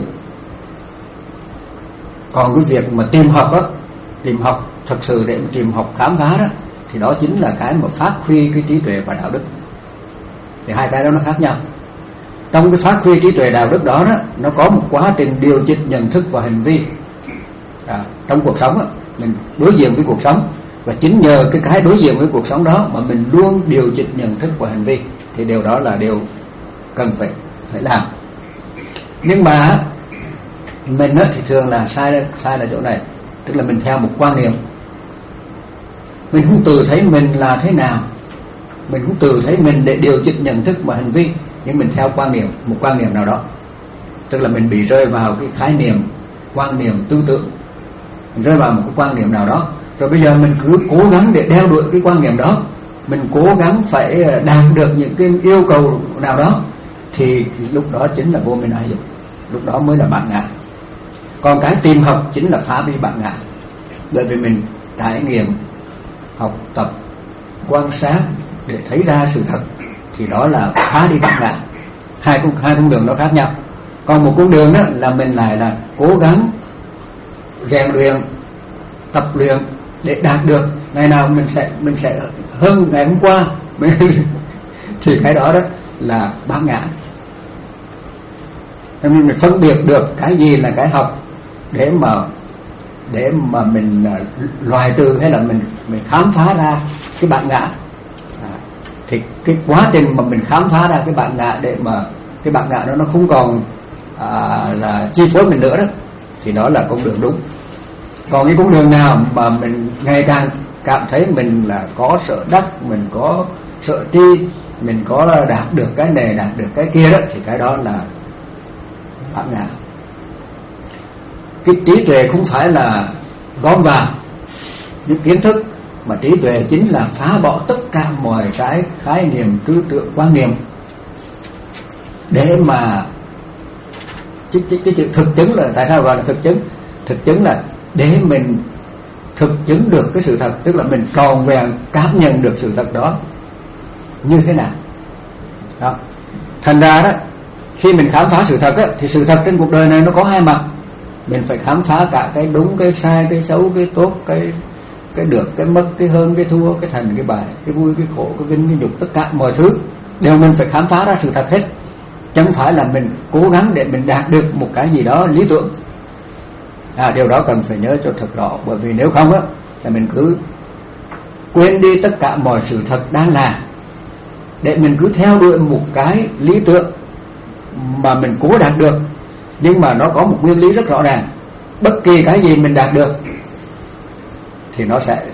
C: Còn cái việc mà tìm học đó, tìm học thật sự để mà tìm học khám phá đó, thì đó chính là cái mà phát huy cái trí tuệ và đạo đức. Thì hai cái đó nó khác nhau. Trong cái phát huy trí tuệ đạo đức đó, đó nó có một quá trình điều chỉnh nhận thức và hành vi. À, trong cuộc sống đó, mình đối diện với cuộc sống, và chính nhờ cái cái đối diện với cuộc sống đó mà mình luôn điều chỉnh nhận thức và hành vi, thì điều đó là điều cần phải phải làm. Nhưng mà mình á, thì thường là sai sai là chỗ này, tức là mình theo một quan niệm, mình không tự thấy mình là thế nào, mình không tự thấy mình để điều chỉnh nhận thức và hành vi, nhưng mình theo quan niệm, một quan niệm nào đó, tức là mình bị rơi vào cái khái niệm, quan niệm tư tưởng, mình rơi vào một cái quan niệm nào đó, rồi bây giờ mình cứ cố gắng để đeo đuổi cái quan niệm đó, mình cố gắng phải đạt được những cái yêu cầu nào đó, thì lúc đó chính là vô minh ái dục, lúc đó mới là bản ngã. Còn cái tìm học chính là phá bi bản ngã, bởi vì mình trải nghiệm, học tập, quan sát để thấy ra sự thật, thì đó là phá đi bản ngã. Hai con hai con đường nó khác nhau. Còn một con đường đó là mình lại là cố gắng rèn luyện, tập luyện để đạt được, ngày nào mình sẽ mình sẽ hơn ngày hôm qua. Thì cái đó đó là bản ngã. Nên mình phân biệt được cái gì là cái học để mà để mà mình loại trừ, hay là mình mình khám phá ra cái bản ngã. À, thì cái quá trình mà mình khám phá ra cái bản ngã, để mà cái bản ngã đó nó không còn à, là chi phối mình nữa đó, thì đó là con đường đúng. Còn cái con đường nào mà mình ngày càng cảm thấy mình là có sợ đắc, mình có sợ tri, mình có đạt được cái này, đạt được cái kia đó, thì cái đó là bản ngã. Cái trí tuệ không phải là gom vào những kiến thức, mà trí tuệ chính là phá bỏ tất cả mọi cái khái niệm, tư tưởng, quan niệm, để mà cái, cái, cái chữ thực chứng là tại sao gọi là thực chứng? Thực chứng là để mình thực chứng được cái sự thật, tức là mình tròn vẹn cảm nhận được sự thật đó như thế nào. Đó. Thành ra đó, khi mình khám phá sự thật á, thì sự thật trên cuộc đời này nó có hai mặt. Mình phải khám phá cả cái đúng, cái sai, cái xấu, cái tốt, cái cái được, cái mất, cái hơn, cái thua, cái thành, cái bại, cái vui, cái khổ, cái vinh, cái nhục, tất cả mọi thứ đều mình phải khám phá ra sự thật hết. Chẳng phải là mình cố gắng để mình đạt được một cái gì đó lý tưởng. À, điều đó cần phải nhớ cho thật rõ, bởi vì nếu không á là mình cứ quên đi tất cả mọi sự thật đang là, để mình cứ theo đuổi một cái lý tưởng mà mình cố đạt được. Nhưng mà nó có một nguyên lý rất rõ ràng, bất kỳ cái gì mình đạt được thì nó sẽ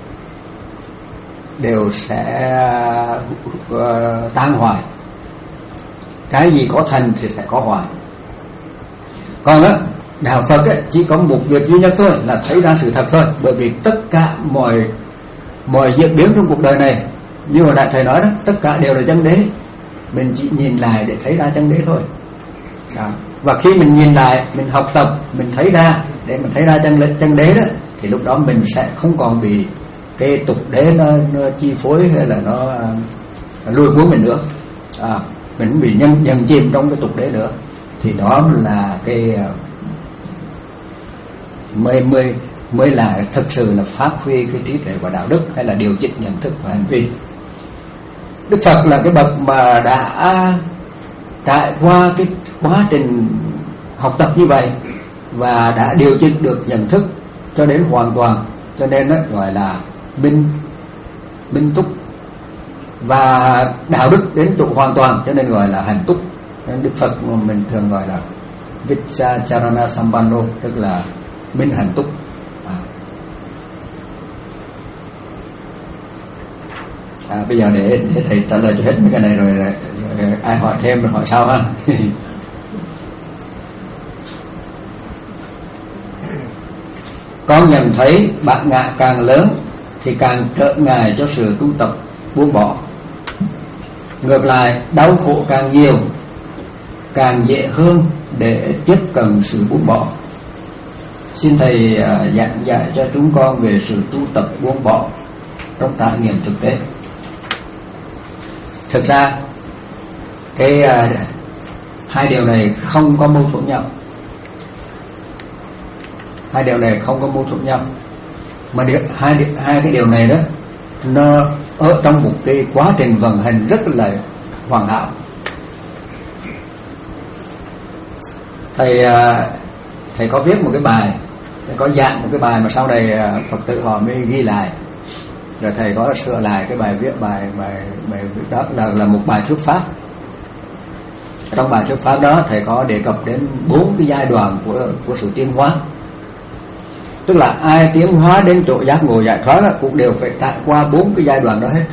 C: đều sẽ uh, tan hoại. Cái gì có thành thì sẽ có hoại. Còn á, đạo Phật á, chỉ có một việc duy nhất thôi là thấy ra sự thật thôi. Bởi vì tất cả mọi mọi diễn biến trong cuộc đời này, như hồi nãy thầy nói đó, tất cả đều là chân đế. Mình chỉ nhìn lại để thấy ra chân đế thôi. Đó. Và khi mình nhìn lại, mình học tập, mình thấy ra để mình thấy ra chân chân đế đó, thì lúc đó mình sẽ không còn bị cái tục đế nó, nó chi phối hay là nó uh, lôi cuốn mình nữa. À, mình không bị nhân dần chìm trong cái tục đế nữa. Thì đó là cái uh, mới mới mới là thực sự là phát huy cái trí tuệ và đạo đức, hay là điều chỉnh nhận thức và hành vi. Đức Phật là cái bậc mà đã trải qua cái quá trình học tập như vậy và đã điều chỉnh được nhận thức cho đến hoàn toàn, cho nên nó gọi là minh minh túc, và đạo đức đến chỗ hoàn toàn cho nên gọi là hành túc. Nên Đức Phật mình thường gọi là Vichacharana Sampanno, tức là minh hành túc. À. À, bây giờ để, để thầy trả lời cho hết mấy cái này rồi, rồi, rồi ai hỏi thêm rồi hỏi sau ha. Con nhận thấy bản ngã càng lớn thì càng trở ngại cho sự tu tập buông bỏ. Ngược lại, đau khổ càng nhiều càng dễ hơn để tiếp cận sự buông bỏ. Xin thầy uh, giảng dạy cho chúng con về sự tu tập buông bỏ trong trải nghiệm thực tế. Thực ra cái uh, hai điều này không có mâu thuẫn nhau. Hai điều này không có mâu thuẫn nhau, mà điều, hai hai cái điều này đó nó ở trong một cái quá trình vận hành rất là hoàn hảo. Thầy uh, thầy có viết một cái bài, thầy có dạng một cái bài mà sau này uh, Phật tử họ mới ghi lại, rồi thầy có sửa lại cái bài viết bài bài bài viết đó là là một bài thuyết pháp. Trong bài thuyết pháp đó thầy có đề cập đến bốn cái giai đoạn của của sự tiến hóa. Tức là ai tiến hóa đến chỗ giác ngộ giải thoát cũng đều phải trải qua bốn cái giai đoạn đó hết.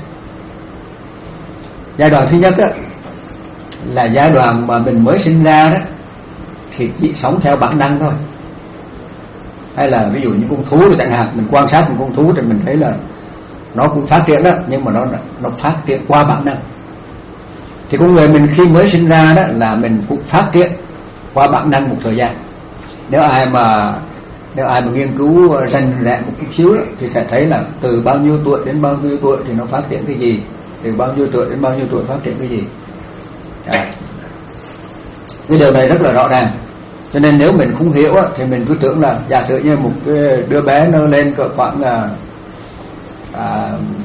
C: Giai đoạn thứ nhất á, là giai đoạn mà mình mới sinh ra đó thì chỉ sống theo bản năng thôi. Hay là ví dụ như con thú chẳng hạn, mình quan sát một con thú thì mình thấy là nó cũng phát triển đó, nhưng mà nó nó phát triển qua bản năng. Thì con người mình khi mới sinh ra đó là mình cũng phát triển qua bản năng một thời gian. Nếu ai mà Nếu ai mà nghiên cứu rành rẽ một chút xíu đó, thì sẽ thấy là từ bao nhiêu tuổi đến bao nhiêu tuổi thì nó phát triển cái gì, từ bao nhiêu tuổi đến bao nhiêu tuổi phát triển cái gì. Đấy. Cái điều này rất là rõ ràng. Cho nên nếu mình không hiểu thì mình cứ tưởng là giả sử như một cái đứa bé nó lên cỡ khoảng à, à,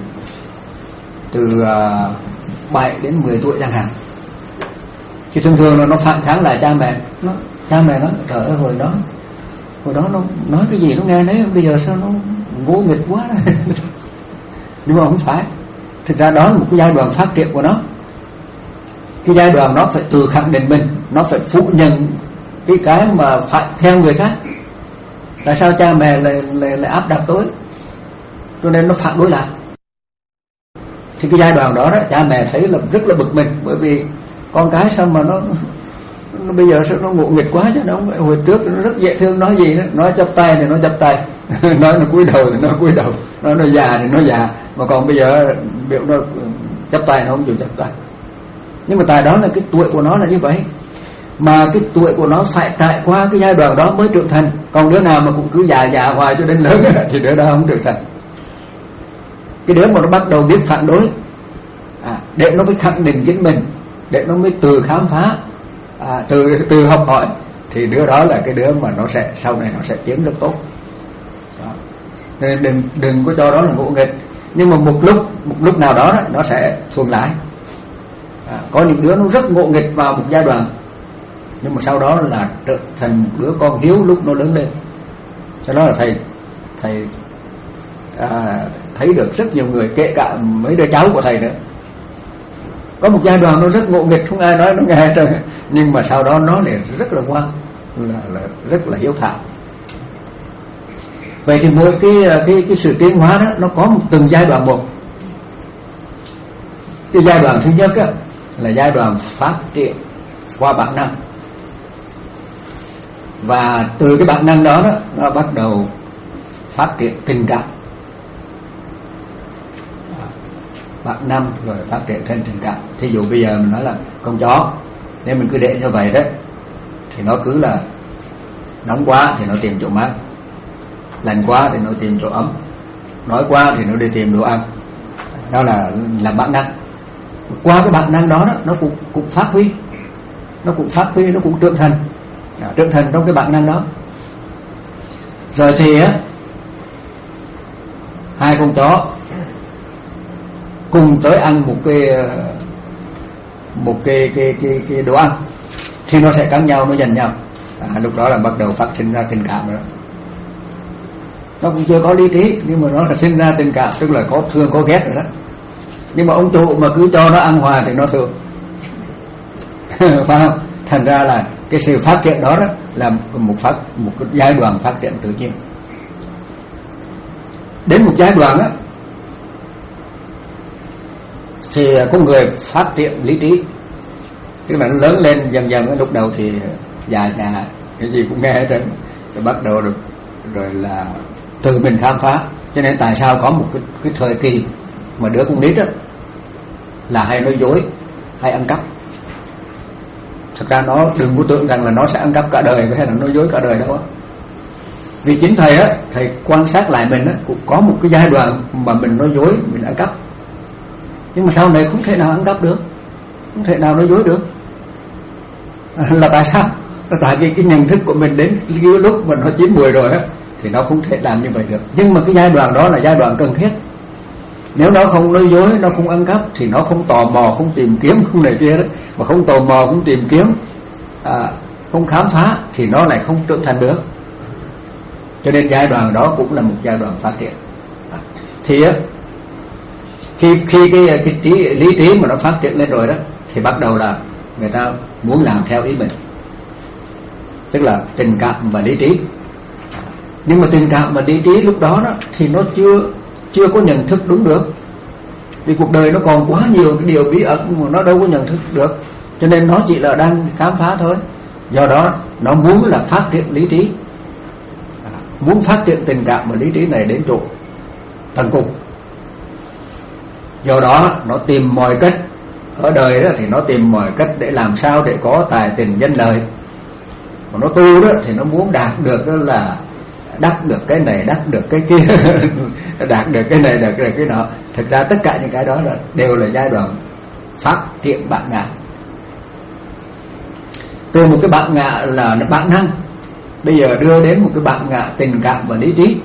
C: từ à, bảy đến mười tuổi chẳng hạn, thì thường thường là nó phản kháng lại cha mẹ. Nó, cha mẹ nó trời ơi hồi đó hồi đó nó nói cái gì nó nghe đấy, bây giờ sao nó vô nghịch quá. Nhưng mà không phải. Thực ra đó là một cái giai đoạn phát triển của nó. Cái giai đoạn nó phải tự khẳng định mình, nó phải phủ nhận cái cái mà phải theo người khác. Tại sao cha mẹ lại, lại, lại áp đặt tôi, cho nên nó phản đối lại. Thì cái giai đoạn đó, đó cha mẹ thấy là rất là bực mình, bởi vì con cái sao mà nó nó bây giờ sao nó ngộ nghịch quá chứ. Nó không phải hồi trước nó rất dễ thương, nói gì đó, nói chắp tay thì nó chắp tay, nói nó cúi đầu thì nó cúi đầu, nói nó già thì nó già, mà còn bây giờ biểu nó chắp tay nó không chịu chắp tay. Nhưng mà tại đó là cái tuổi của nó là như vậy. mà cái tuổi của nó phải trải qua cái giai đoạn đó mới trưởng thành. Còn đứa nào mà cũng cứ già già hoài cho đến lớn thì đứa đó không trưởng thành. Cái đứa mà nó bắt đầu biết phản đối, à, để nó mới khẳng định chính mình, để nó mới từ khám phá, à, từ từ học hỏi, thì đứa đó là cái đứa mà nó sẽ sau này nó sẽ tiến rất tốt. Đó. Nên đừng đừng có cho đó là ngộ nghịch. Nhưng mà một lúc một lúc nào đó, đó nó sẽ thuần lái. À, có những đứa nó rất ngộ nghịch vào một giai đoạn, nhưng mà sau đó là trở thành một đứa con hiếu lúc nó lớn lên. Cho đó là thầy thầy à, thấy được rất nhiều người, kể cả mấy đứa cháu của thầy nữa, có một giai đoạn nó rất ngộ nghịch, không ai nói nó nghe hết trơn, nhưng mà sau đó nó lại rất là ngoan, là, là rất là hiếu thảo. Vậy thì mỗi cái cái cái sự tiến hóa đó nó có một từng giai đoạn một. Cái giai đoạn thứ nhất á, là giai đoạn phát triển qua bản năng, và từ cái bản năng đó, đó nó bắt đầu phát triển tình cảm. Bản năng rồi phát triển thành tình cảm. Thí dụ bây giờ mình nói là con chó, nếu mình cứ để như vậy đó thì nó cứ là nóng quá thì nó tìm chỗ mát, lạnh quá thì nó tìm chỗ ấm, nói quá thì nó đi tìm đồ ăn. Đó là là bản năng. Qua cái bản năng đó, đó nó cũng cũng phát huy, nó cũng phát huy, nó cũng trưởng thành, à, trưởng thành trong cái bản năng đó. Rồi thì á, hai con chó cùng tới ăn một cái một cái cái cái, cái đồ ăn thì nó sẽ cắn nhau, nó giành nhau. À, lúc đó là bắt đầu phát sinh ra tình cảm rồi. Nó cũng chưa có lý trí nhưng mà nó là sinh ra tình cảm, tức là có thương có ghét rồi đó. Nhưng mà ông chủ mà cứ cho nó ăn hòa thì nó thương. Phải không? Thành ra là cái sự phát triển đó, đó là một phát một cái giai đoạn phát triển tự nhiên. Đến một giai đoạn á thì con người phát triển lý trí, tức là nó lớn lên dần dần. Lúc đầu thì già già cái gì cũng nghe hết trơn, rồi bắt đầu được rồi là từ mình khám phá. Cho nên tại sao có một cái, cái thời kỳ mà đứa con nít á là hay nói dối, hay ăn cắp. Thật ra nó đừng có tưởng rằng là nó sẽ ăn cắp cả đời hay là nói dối cả đời đâu á. Vì chính thầy á, thầy quan sát lại mình á, cũng có một cái giai đoạn mà mình nói dối, mình ăn cắp, nhưng mà sau này không thể nào ăn cắp được, không thể nào nói dối được. À, là tại sao? Là tại vì cái nhận thức của mình đến cái lúc mà nó chín mùi rồi á thì nó không thể làm như vậy được. Nhưng mà cái giai đoạn đó là giai đoạn cần thiết. Nếu nó không nói dối, nó không ăn cắp thì nó không tò mò, không tìm kiếm, không này kia đó. Mà không tò mò, không tìm kiếm, à, không khám phá thì nó lại không trưởng thành được. Cho nên giai đoạn đó cũng là một giai đoạn phát triển. À, thì á, khi khi cái, cái trí, lý trí mà nó phát triển lên rồi đó thì bắt đầu là người ta muốn làm theo ý mình, tức là tình cảm và lý trí. Nhưng mà tình cảm và lý trí lúc đó, đó thì nó chưa chưa có nhận thức đúng được, vì cuộc đời nó còn quá nhiều cái điều bí ẩn mà nó đâu có nhận thức được, cho nên nó chỉ là đang khám phá thôi. Do đó nó muốn là phát triển lý trí, à, muốn phát triển tình cảm và lý trí này đến chỗ tận cùng. Do đó nó tìm mọi cách ở đời đó, thì nó tìm mọi cách để làm sao để có tài tình danh lợi. Còn nó tu đó thì nó muốn đạt được đó là đắc được cái này, đắc được cái kia, đạt được cái này, đạt được cái nọ. Thực ra tất cả những cái đó là đều là giai đoạn phát triển bản ngã. Từ một cái bản ngã là bản năng, bây giờ đưa đến một cái bản ngã tình cảm và lý trí.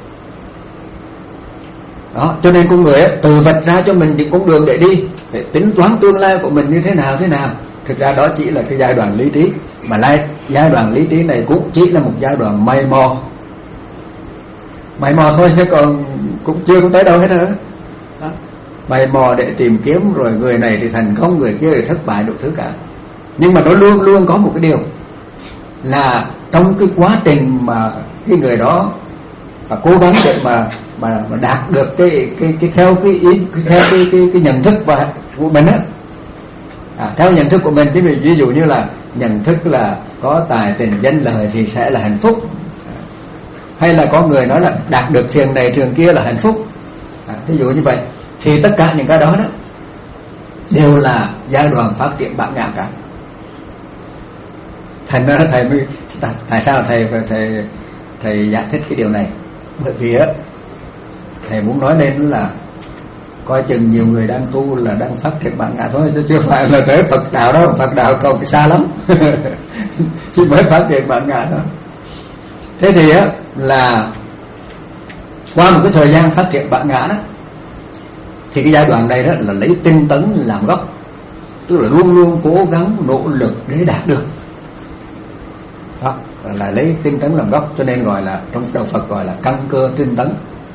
C: Đó, cho nên con người ấy, tự vạch ra cho mình những con đường để đi, để tính toán tương lai của mình như thế nào thế nào. Thực ra đó chỉ là cái giai đoạn lý trí, mà lại giai đoạn lý trí này cũng chỉ là một giai đoạn mày mò, mày mò thôi, chứ còn cũng chưa có tới đâu hết nữa. Đó, mày mò để tìm kiếm, rồi người này thì thành công, người kia thì thất bại, đủ thứ cả. Nhưng mà nó luôn luôn có một cái điều là trong cái quá trình mà cái người đó và cố gắng để mà mà, mà đạt được cái cái cái theo cái ý theo cái cái, cái nhận thức và của mình á, à, theo nhận thức của mình, thì ví dụ như là nhận thức là có tài tình danh lợi thì sẽ là hạnh phúc, hay là có người nói là đạt được thiền này thiền kia là hạnh phúc, à, ví dụ như vậy, thì tất cả những cái đó đó đều là giai đoạn phát triển bản ngã cả. Thành ra thầy mới tại sao thầy thầy thầy giải thích cái điều này, bởi vì á thầy muốn nói lên là coi chừng nhiều người đang tu là đang phát triển bản ngã thôi, chứ chưa phải là tới Phật đạo đó. Phật đạo còn xa lắm chỉ mới phát triển bản ngã thôi. Thế thì á là qua một cái thời gian phát triển bản ngã đó, thì cái giai đoạn này đó là lấy tinh tấn làm gốc, tức là luôn luôn cố gắng nỗ lực để đạt được đó, là lấy tinh tấn làm gốc, cho nên gọi là trong đạo Phật gọi là căn cơ tinh tấn.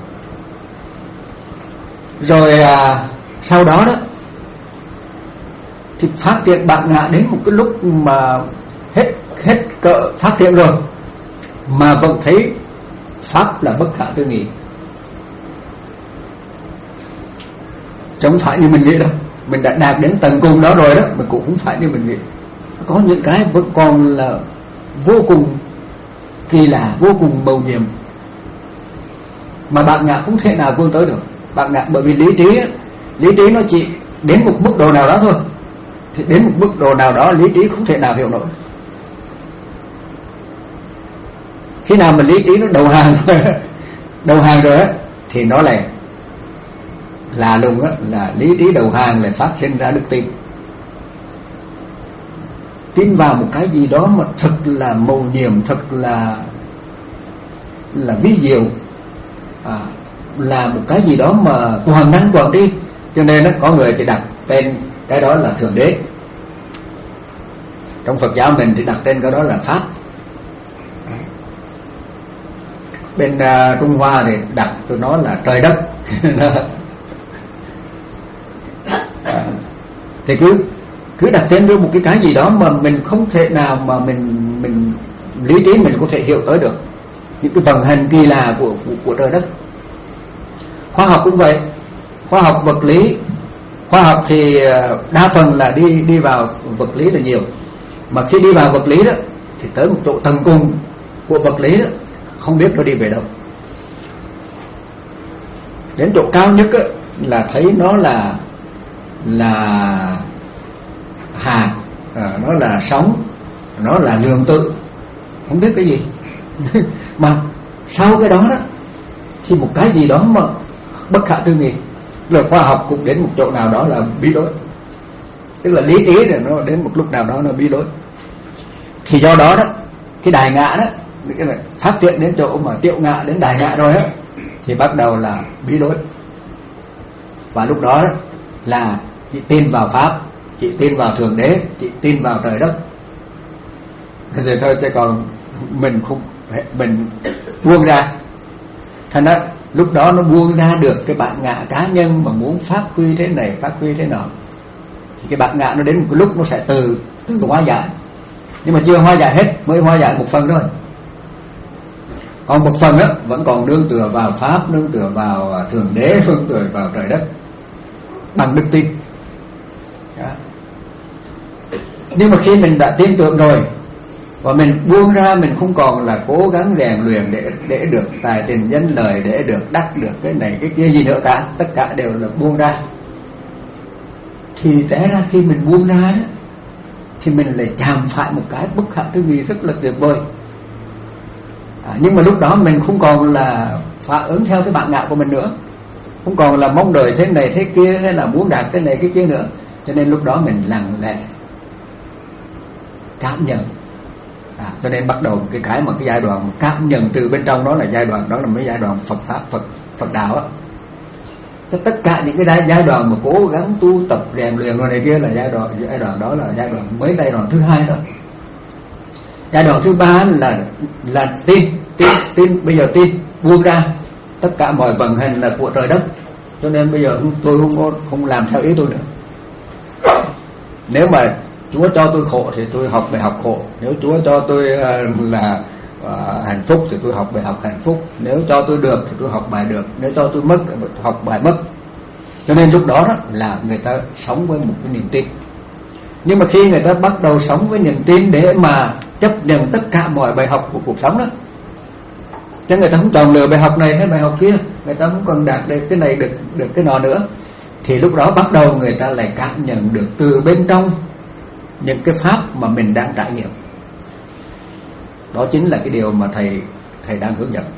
C: Rồi à, sau đó đó thì phát triển bản ngã đến một cái lúc mà hết hết cỡ phát triển rồi mà vẫn thấy pháp là bất khả tư nghị. Chẳng phải như mình nghĩ đâu, mình đã đạt đến tầng cùng đó rồi đó, mà cũng không phải như mình nghĩ. Có những cái vẫn còn là vô cùng kỳ lạ, vô cùng mầu nhiệm mà bạn ngã không thể nào vươn tới được. Bạn ngã bởi vì lý trí lý trí nó chỉ đến một mức độ nào đó thôi, thì đến một mức độ nào đó lý trí không thể nào hiểu nổi. Khi nào mà lý trí nó đầu hàng đầu hàng rồi á thì nó lại là lùng á, là lý trí đầu hàng lại phát sinh ra đức tin. Tin vào một cái gì đó mà thật là mầu nhiệm, thật là là vi diệu, à, là một cái gì đó mà toàn năng toàn đi. Cho nên đó, có người thì đặt tên cái đó là Thượng Đế. Trong Phật giáo mình thì đặt tên cái đó là Pháp. Bên uh, Trung Hoa thì đặt tụi nó là trời đất. à, thì cứ cứ đặt tên cho một cái cái gì đó mà mình không thể nào mà mình mình lý trí mình có thể hiểu tới được những cái vận hành kỳ lạ của, của của trời đất. Khoa học cũng vậy, khoa học vật lý, khoa học thì đa phần là đi đi vào vật lý là nhiều, mà khi đi vào vật lý đó thì tới một chỗ tầng cùng của vật lý đó không biết nó đi về đâu. Đến chỗ cao nhất đó, là thấy nó là là hạt, à, nó là sóng, nó là lượng tử, không biết cái gì. Mà sau cái đó đó thì một cái gì đó mà bất khả tư nghị, rồi khoa học cũng đến một chỗ nào đó là bí lối, tức là lý trí rồi nó đến một lúc nào đó nó bí lối. Thì do đó đó cái đại ngã đó phát triển đến chỗ mà tiệu ngã đến đại ngã rồi á thì bắt đầu là bí lối. Và lúc đó, đó là chị tin vào pháp, chị tin vào Thượng Đế, chị tin vào trời đất. Thì thôi chứ còn mình không mình buông ra. Thành ra lúc đó nó buông ra được cái bản ngã cá nhân mà muốn phát huy thế này, phát huy thế nọ. Thì cái bản ngã nó đến một cái lúc nó sẽ từ từ hóa giải. Nhưng mà chưa hóa giải hết, mới hóa giải một phần thôi. Còn một phần á vẫn còn nương tựa vào pháp, nương tựa vào Thượng Đế, nương tựa vào trời đất bằng đức tin. Đó. Nhưng mà khi mình đã tin tưởng rồi và mình buông ra, mình không còn là cố gắng rèn luyện để để được tài tình danh lời, để được đắc được cái này cái kia gì nữa cả, tất cả đều là buông ra. Thì té ra khi mình buông ra đó thì mình lại chạm phải một cái bất khả tư nghị rất là tuyệt vời. À, nhưng mà lúc đó mình không còn là phản ứng theo cái bản ngã của mình nữa, không còn là mong đợi thế này thế kia hay là muốn đạt cái này cái kia nữa. Cho nên lúc đó mình lặng lẽ cảm nhận. À, cho nên bắt đầu cái cái mà cái giai đoạn cảm nhận từ bên trong đó là giai đoạn đó là mấy giai đoạn Phật pháp, Phật Phật đạo á. Tất cả những cái giai đoạn mà cố gắng tu tập rèn luyện rồi này kia là giai đoạn giai đoạn đó là giai đoạn mới giai đoạn thứ hai đó. Giai đoạn thứ ba là là tin, tin, tin bây giờ tin buông ra tất cả mọi vận hành là của trời đất. Cho nên bây giờ tôi không có không làm theo ý tôi nữa. Nếu mà Chúa cho tôi khổ thì tôi học bài học khổ, nếu Chúa cho tôi là uh, hạnh phúc thì tôi học bài học hạnh phúc, nếu cho tôi được thì tôi học bài được, nếu cho tôi mất thì tôi học bài mất. Cho nên lúc đó, đó là người ta sống với một cái niềm tin. Nhưng mà khi người ta bắt đầu sống với niềm tin để mà chấp nhận tất cả mọi bài học của cuộc sống đó, chứ người ta không chọn lựa bài học này hay bài học kia, người ta không còn đạt được cái này được được cái nọ nữa, thì lúc đó bắt đầu người ta lại cảm nhận được từ bên trong những cái pháp mà mình đang trải nghiệm. Đó chính là cái điều mà thầy thầy đang hướng dẫn.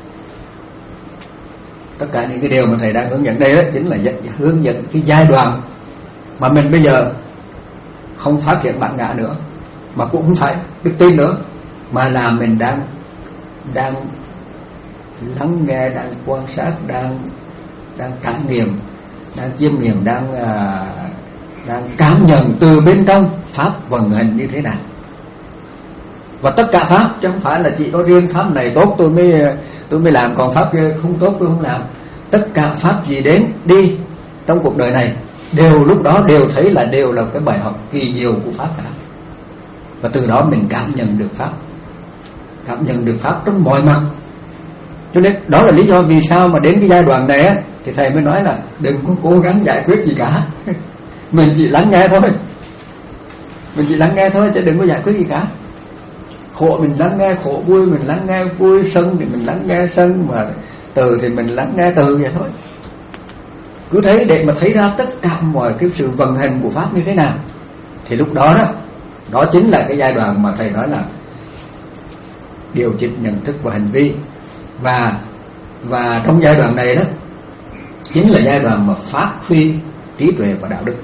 C: Tất cả những cái điều mà thầy đang hướng dẫn đây đó chính là hướng dẫn cái giai đoạn mà mình bây giờ không phát hiện bản ngã nữa, mà cũng không phải đức tin nữa, mà là mình đang đang lắng nghe, đang quan sát, đang đang trải nghiệm, đang chiêm nghiệm, đang à, đang cảm nhận từ bên trong pháp vận hành như thế nào. Và tất cả pháp, chứ không phải là chỉ có riêng pháp này tốt tôi mới tôi mới làm, còn pháp kia không tốt tôi không làm. Tất cả pháp gì đến đi trong cuộc đời này đều lúc đó đều thấy là đều là cái bài học kỳ diệu của pháp cả. Và từ đó mình cảm nhận được pháp, cảm nhận được pháp trong mọi mặt. Cho nên đó là lý do vì sao mà đến cái giai đoạn này á, thì thầy mới nói là đừng có cố gắng giải quyết gì cả. Mình chỉ lắng nghe thôi, mình chỉ lắng nghe thôi chứ đừng có giải quyết gì cả. Khổ mình lắng nghe khổ, vui mình lắng nghe vui, sân thì mình lắng nghe sân, mà từ thì mình lắng nghe từ vậy thôi. Cứ thấy để mà thấy ra tất cả mọi cái sự vận hành của pháp như thế nào, thì lúc đó đó, đó chính là cái giai đoạn mà thầy nói là điều chỉnh nhận thức và hành vi. Và và trong giai đoạn này đó chính là giai đoạn mà phát huy trí tuệ và đạo đức.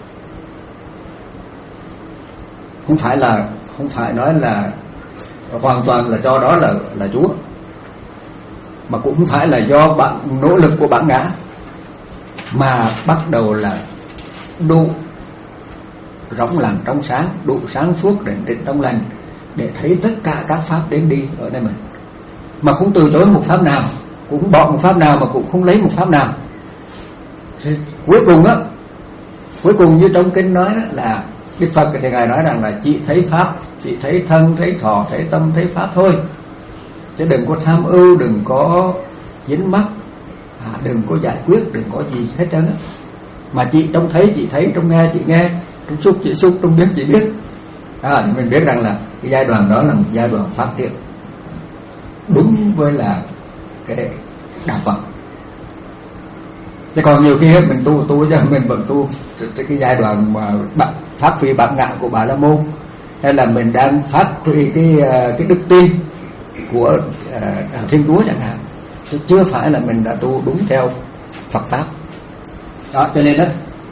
C: Không phải là không phải nói là hoàn toàn là do đó là là Chúa, mà cũng không phải là do bạn nỗ lực của bản ngã, mà bắt đầu là đủ rộng lặng trong sáng, đủ sáng suốt định tĩnh trong lành để thấy tất cả các pháp đến đi ở đây mình, mà không từ chối một pháp nào, cũng không bỏ một pháp nào, mà cũng không lấy một pháp nào. Thì cuối cùng á, cuối cùng như trong kinh nói đó, là Đức Phật thì ngài nói rằng là chỉ thấy pháp, chỉ thấy thân, thấy thọ, thấy tâm, thấy pháp thôi, chứ đừng có tham ưu, đừng có dính mắc, à, đừng có giải quyết, đừng có gì hết trơn á. Mà chị trong thấy chị thấy, trong nghe chị nghe, trong xúc chị xúc, trong biết chị biết. À, thì mình biết rằng là cái giai đoạn đó là một giai đoạn phát triển đúng với là cái đạo Phật. Chứ còn nhiều khi mình tu tu chứ mình vẫn tu cái giai đoạn mà phát huy bản ngã của Bà La Môn, hay là mình đang phát huy cái cái đức tin của đạo Thiên Chúa chẳng hạn, chứ chưa phải là mình đã tu đúng theo Phật pháp. Đó, cho nên đó,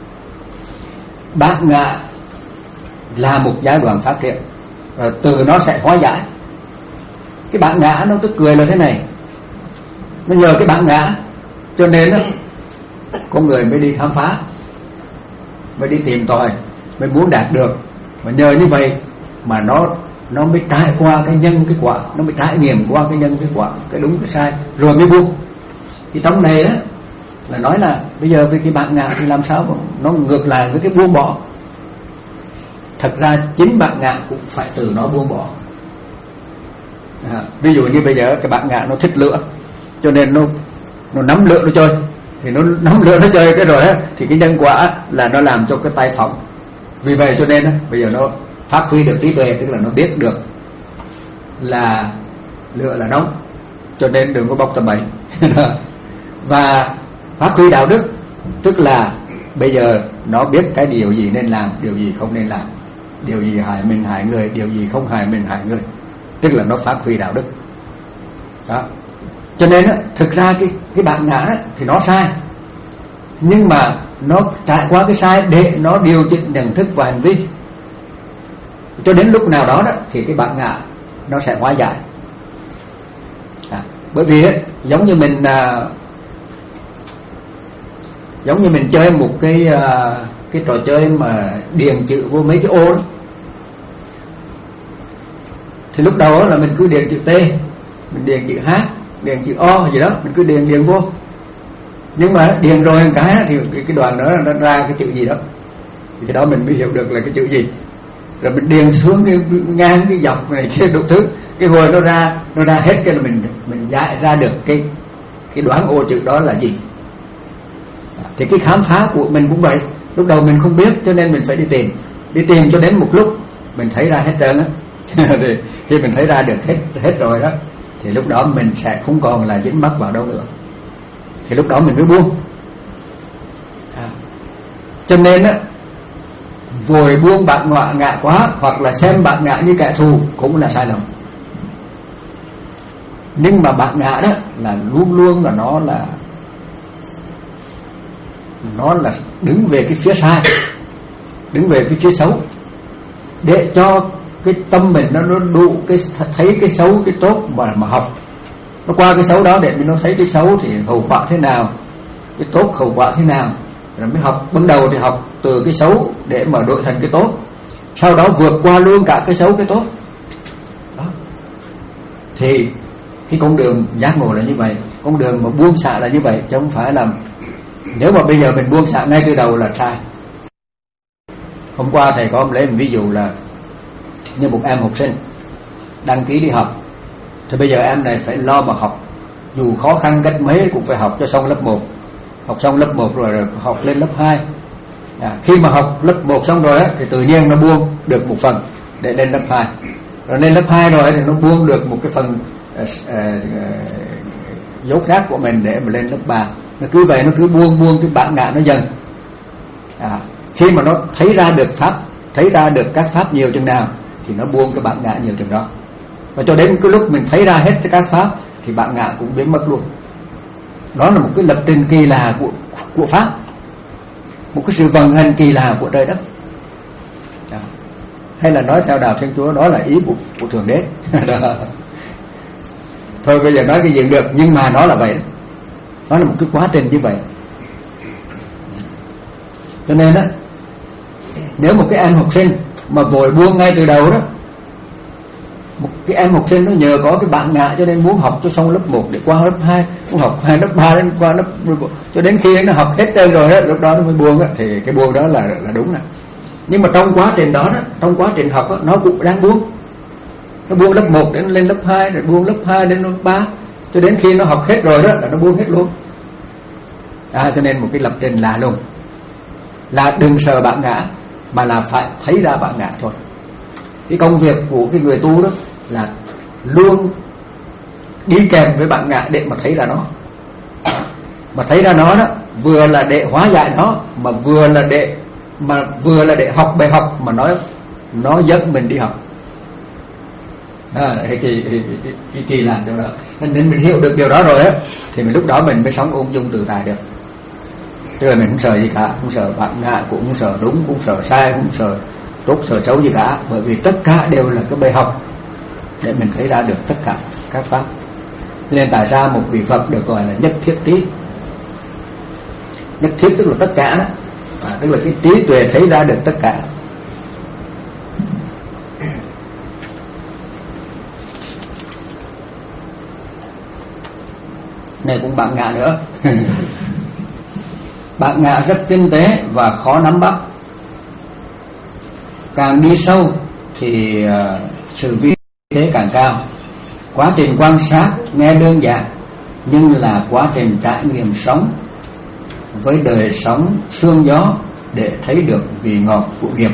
C: bản ngã là một giai đoạn phát triển, và từ nó sẽ hóa giải. Cái bản ngã nó tức cười là thế này, nó nhờ cái bản ngã cho nên đó, con người mới đi khám phá, mới đi tìm tòi, mới muốn đạt được. Và nhờ như vậy mà nó nó mới trải qua cái nhân cái quả, nó mới trải nghiệm qua cái nhân cái quả, cái đúng cái sai, rồi mới buông. Thì trong này đó là nói là bây giờ với cái bản ngã thì làm sao mà nó ngược lại với cái buông bỏ. Thật ra chính bản ngã cũng phải từ nó buông bỏ. À, ví dụ như bây giờ cái bản ngã nó thích lửa, cho nên nó nó nắm lửa nó chơi, thì nó nắm lửa nó chơi cái rồi đó, thì cái nhân quả là nó làm cho cái tay phỏng. Vì vậy cho nên đó, bây giờ nó phát huy được trí tuệ, tức là nó biết được là lửa là nóng, cho nên đừng có bốc tầm bậy. Và phát huy đạo đức, tức là bây giờ nó biết cái điều gì nên làm, điều gì không nên làm, điều gì hại mình hại người, điều gì không hại mình hại người, tức là nó phát huy đạo đức. Đó. Cho nên á, thực ra cái cái bản ngã đó, thì nó sai, nhưng mà nó trải qua cái sai để nó điều chỉnh nhận thức và hành vi, cho đến lúc nào đó đó thì cái bản ngã nó sẽ hóa giải. À, bởi vì ấy, giống như mình à, giống như mình chơi một cái à, cái trò chơi mà điền chữ vô mấy cái ô đó. Thì lúc đầu là mình cứ điền chữ T, mình điền chữ H, điền chữ O gì đó, mình cứ điền điền vô. Nhưng mà điền rồi một cái thì cái, cái đoạn đó nó ra cái chữ gì đó, thì cái đó mình mới hiểu được là cái chữ gì. Rồi mình điền xuống cái ngang cái dọc này kia đủ thứ, cái hồi nó ra nó ra hết cái là mình mình giải ra được cái cái đoán ô chữ đó là gì. Thì cái khám phá của mình cũng vậy, lúc đầu mình không biết cho nên mình phải đi tìm, đi tìm cho đến một lúc mình thấy ra hết trơn á. Thì khi mình thấy ra được hết hết rồi đó, thì lúc đó mình sẽ không còn là dính mắc vào đâu nữa, thì lúc đó mình mới buông. À, cho nên á, vội buông bản ngã ngã quá, hoặc là xem bản ngã như kẻ thù cũng là sai lầm. Nhưng mà bản ngã đó là luôn luôn là nó là nó là đứng về cái phía sai, đứng về cái phía xấu, để cho cái tâm mình nó, nó đủ cái thấy cái xấu cái tốt mà mà học. Nó qua cái xấu đó để mình nó thấy cái xấu thì hậu quả thế nào, cái tốt hậu quả thế nào, rồi mới học. Ban đầu thì học từ cái xấu để mà đổi thành cái tốt, sau đó vượt qua luôn cả cái xấu cái tốt đó. Thì cái con đường giác ngộ là như vậy, con đường mà buông xả là như vậy, chứ không phải là nếu mà bây giờ mình buông xả ngay từ đầu là sai. Hôm qua thầy có lấy một ví dụ là như một em học sinh đăng ký đi học, thì bây giờ em này phải lo mà học, dù khó khăn cách mấy cũng phải học cho xong lớp một. Học xong lớp một rồi, rồi học lên lớp hai. À, khi mà học lớp một xong rồi á, thì tự nhiên nó buông được một phần để lên lớp hai. Rồi lên lớp hai rồi thì nó buông được một cái phần uh, uh, uh, dấu khác của mình để mà lên lớp ba. Nó cứ vậy, nó cứ buông buông cái bản ngã nó dần. À, khi mà nó thấy ra được pháp, thấy ra được các pháp nhiều chừng nào thì nó buông cái bản ngã nhiều chừng đó. Và cho đến cái lúc mình thấy ra hết các pháp thì bản ngã cũng biến mất luôn. Đó là một cái lập trình kỳ lạ của, của pháp, một cái sự vận hành kỳ lạ của trời đất. Đó. Hay là nói theo đạo Thiên Chúa, đó là ý của, của Thượng Đế. Thôi bây giờ nói cái gì được, nhưng mà nó là vậy. Nó là một cái quá trình như vậy. Cho nên đó, nếu một cái em học sinh mà vội buông ngay từ đầu đó, một cái em học sinh nó nhờ có cái bản ngã cho nên muốn học cho xong lớp một để qua lớp hai, muốn học hai lớp ba đến qua lớp một, cho đến khi nó học hết trơn rồi đó, lúc đó nó mới buông đó, thì cái buông đó là là đúng nè. Nhưng mà trong quá trình đó, đó trong quá trình học đó, nó cũng đang buông. Nó buông lớp một đến lên lớp hai, rồi buông lớp hai đến lớp ba, cho đến khi nó học hết rồi đó là nó buông hết luôn. À, cho nên một cái lập trình là luôn, là đừng sợ bản ngã, mà là phải thấy ra bản ngã thôi. Cái công việc của cái người tu đó là luôn đi kèm với bản ngã để mà thấy ra nó. Mà thấy ra nó đó, vừa là để hóa giải nó, mà vừa là để mà vừa là để học bài học mà nói nó dẫn mình đi học. À, cái kỳ kỳ kỳ, kỳ, kỳ làm điều đó. Nên mình hiểu được điều đó rồi á, thì mình lúc đó mình mới sống ung dung tự tại được. Chứ là mình không sợ gì cả, không sợ bản ngã, cũng không sợ đúng, cũng sợ sai, cũng sợ tốt sợ xấu gì cả, bởi vì tất cả đều là cái bài học để mình thấy ra được tất cả các pháp. Nên tại sao một vị Phật được gọi là nhất thiết trí? Nhất thiết tức là tất cả đó, à, tức là cái trí tuệ thấy ra được tất cả. Này cũng bản ngã nữa. Bản ngã rất tinh tế và khó nắm bắt. Càng đi sâu thì uh, sự vi thế càng cao. Quá trình quan sát nghe đơn giản, nhưng là quá trình trải nghiệm sống với đời sống sương gió để thấy được vị ngọt của nghiệp.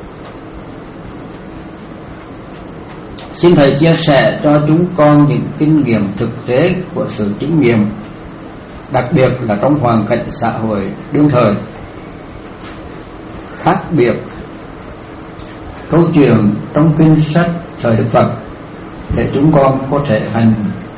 C: Xin Thầy chia sẻ cho chúng con những kinh nghiệm thực tế của sự chứng nghiệm, đặc biệt là trong hoàn cảnh xã hội đương thời. Khác biệt câu chuyện trong kinh sách thời Đức Phật để chúng con có thể hành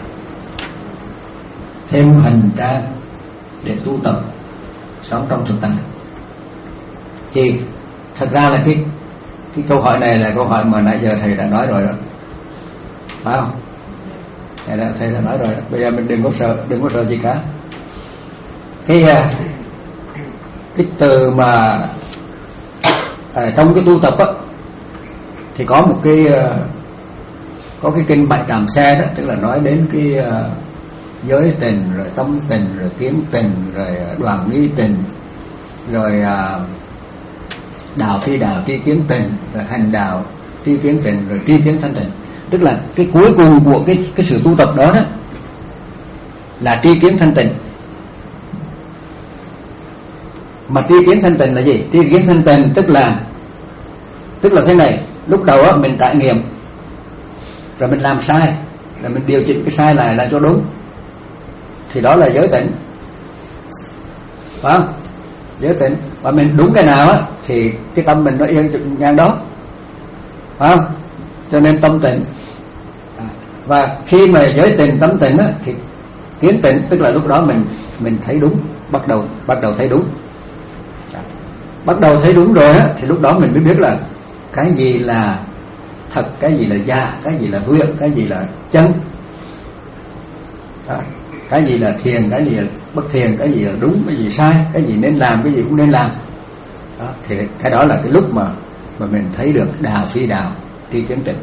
C: thêm hành trang để tu tập sống trong thực tại. Thì thật ra là cái cái câu hỏi này là câu hỏi mà nãy giờ thầy đã nói rồi đó, phải không? Thầy đã, thầy đã nói rồi đó. Bây giờ mình đừng có sợ, đừng có sợ gì cả. Cái cái từ mà à, trong cái tu tập á, thì có một cái có cái kinh Bạch Đàm Xe đó, tức là nói đến cái uh, giới tình, rồi tâm tình, rồi kiến tình, rồi đoàn nghi tình, rồi uh, đạo phi đạo tri kiến tình, rồi hành đạo tri kiến tình, rồi tri kiến thanh tình. Tức là cái cuối cùng của cái cái sự tu tập đó đó là tri kiến thanh tình. Mà tri kiến thanh tình là gì? Tri kiến thanh tình tức là tức là thế này. Lúc đầu á mình trải nghiệm, rồi mình làm sai, rồi mình điều chỉnh cái sai lại là cho đúng, thì đó là giới tịnh, phải không? Giới tịnh. Và mình đúng cái nào á thì cái tâm mình nó yên ngang đó, phải không? Cho nên tâm tịnh. À, Và khi mà giới tình tâm tình á, thì kiến tịnh tức là lúc đó mình mình thấy đúng, bắt đầu bắt đầu thấy đúng, bắt đầu thấy đúng rồi á, thì lúc đó mình mới biết là cái gì là thật, cái gì là giả, cái gì là huyễn, cái gì là chân, à, cái gì là thiền, cái gì là bất thiền, cái gì là đúng, cái gì sai, cái gì nên làm, cái gì cũng nên làm. Đó, thì cái đó là cái lúc mà mà mình thấy được đạo phi đạo, tri kiến tịnh.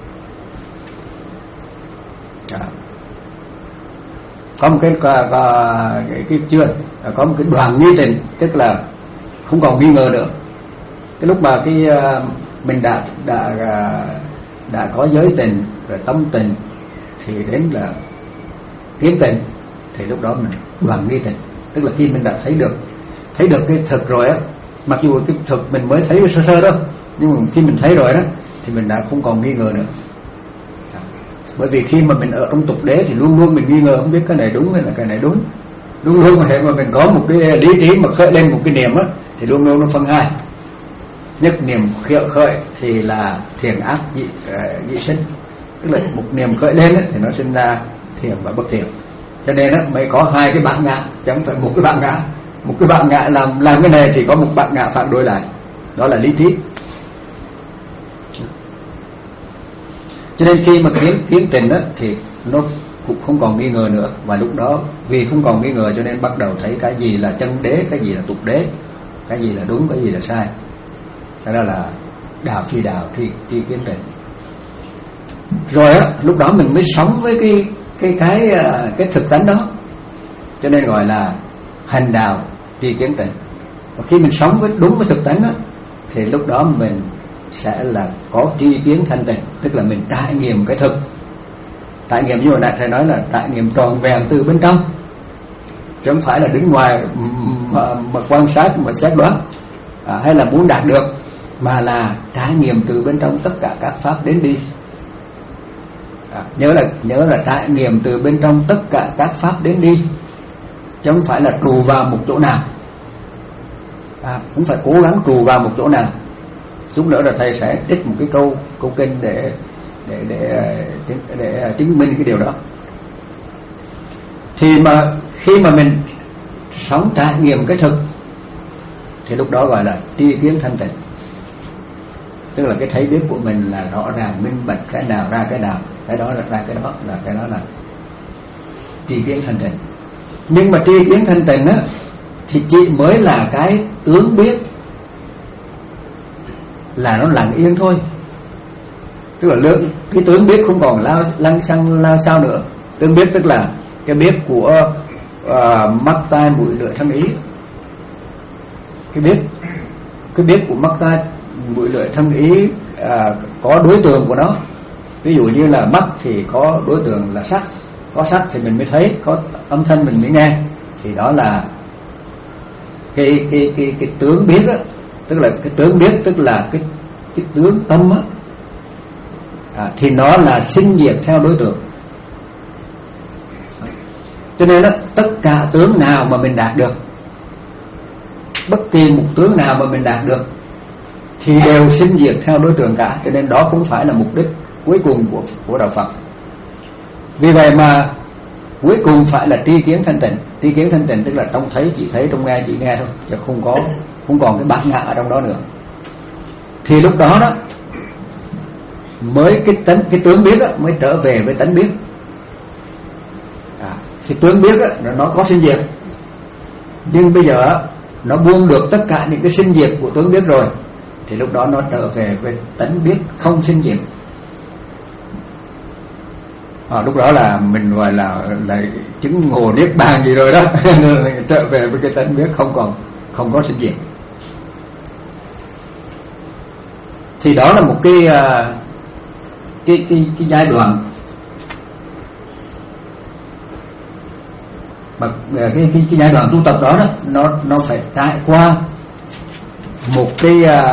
C: Đó. Có một cái có, có, cái, cái chưa có một cái đoàn nghi tịnh, tức là không còn nghi ngờ nữa. Cái lúc mà cái mình đã đã đã có giới tình rồi tâm tình thì đến là kiến tịnh, thì lúc đó mình đoàn nghi tịnh, tức là khi mình đã thấy được thấy được cái thực rồi á, mặc dù cái thực mình mới thấy sơ sơ đó, nhưng mà khi mình thấy rồi đó thì mình đã không còn nghi ngờ nữa. Bởi vì khi mà mình ở trong tục đế thì luôn luôn mình nghi ngờ, không biết cái này đúng hay là cái này đúng. Luôn luôn mà mà mình có một cái lý trí mà khởi lên một cái niệm á, thì luôn luôn nó phân hai. Nhất niệm khởi, khởi thì là thiện ác dị, uh, dị sinh, tức là một niệm khởi lên á, thì nó sinh ra thiện và bất thiện. Cho nên á mới có hai cái bản ngã, chẳng phải một cái bản ngã. Một cái bản ngã làm làm cái này thì có một bản ngã phản đối lại, đó là lý trí. Cho nên khi mà kiến kiến tịnh á thì nó cũng không còn nghi ngờ nữa, và lúc đó vì không còn nghi ngờ cho nên bắt đầu thấy cái gì là chân đế, cái gì là tục đế, cái gì là đúng, cái gì là sai. Đó là đạo phi đạo, tri tri kiến tịnh. Rồi á lúc đó mình mới sống với cái cái cái cái thực tánh đó, cho nên gọi là hành đạo tri kiến tịnh. Và khi mình sống với đúng với thực tánh đó thì lúc đó mình sẽ là có tri kiến thanh tịnh, tức là mình trải nghiệm cái thực. Trải nghiệm như hồi nãy thầy nói là trải nghiệm tròn vẹn từ bên trong, chứ không phải là đứng ngoài mà, mà quan sát mà xét đoán à, hay là muốn đạt được, mà là trải nghiệm từ bên trong tất cả các pháp đến đi. À, nhớ là nhớ là trải nghiệm từ bên trong tất cả các pháp đến đi, chứ không phải là trù vào một chỗ nào. À, cũng phải cố gắng trù vào một chỗ nào. Chút nữa là thầy sẽ trích một cái câu câu kinh để để để để, để chứng minh cái điều đó. Thì mà khi mà mình sống trải nghiệm cái thực thì lúc đó gọi là tri kiến thanh tịnh, tức là cái thấy biết của mình là rõ ràng minh bạch, cái nào ra cái nào, cái đó là ra cái đó, là cái đó là tri kiến thanh tịnh. Nhưng mà tri kiến thanh tịnh á thì chỉ mới là cái tướng biết, là nó lặng yên thôi, tức là lượng cái tướng biết không còn lao lăng xăng lao sao nữa. Tướng biết tức là cái biết của uh, mắt tai mũi lưỡi thân ý, cái biết cái biết của mắt tai mũi lưỡi thân ý uh, có đối tượng của nó. Ví dụ như là mắt thì có đối tượng là sắc, có sắc thì mình mới thấy, có âm thanh mình mới nghe, thì đó là cái cái cái cái tướng biết á. Tức là cái tướng biết tức là cái cái tướng tâm á, à, thì nó là sinh diệt theo đối tượng. Cho nên đó, tất cả tướng nào mà mình đạt được, bất kỳ một tướng nào mà mình đạt được thì đều sinh diệt theo đối tượng cả. Cho nên đó cũng phải là mục đích cuối cùng của của đạo Phật. Vì vậy mà cuối cùng phải là tri kiến thanh tịnh. Tri kiến thanh tịnh tức là trong thấy chỉ thấy, trong nghe chỉ nghe thôi, chứ không có không còn cái bản ngã ở trong đó nữa. Thì lúc đó đó mới cái tánh cái tướng biết đó, mới trở về với tánh biết. À, cái tướng biết đó, nó có sinh diệt, nhưng bây giờ đó, nó buông được tất cả những cái sinh diệt của tướng biết rồi, thì lúc đó nó trở về với tánh biết không sinh diệt. À, lúc đó là mình gọi là là chứng ngộ niết bàn gì rồi đó. Trở về với cái tánh biết không còn không có sinh diệt. Thì đó là một cái cái cái, cái giai đoạn mà cái cái cái giai đoạn tu tập đó đó, nó nó phải trải qua một cái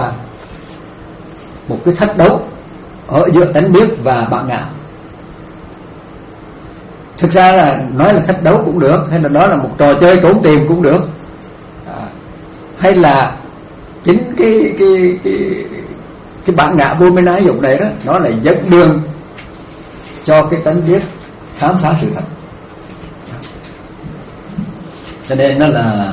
C: một cái thách đấu ở giữa tánh biết và bản ngã. Thực ra là nói là thách đấu cũng được, hay là đó là một trò chơi trốn tìm cũng được, à, hay là chính cái cái cái cái bản ngã vô minh ái dục này đó, nó là dẫn đường cho cái tánh biết khám phá sự thật. Cho nên nó là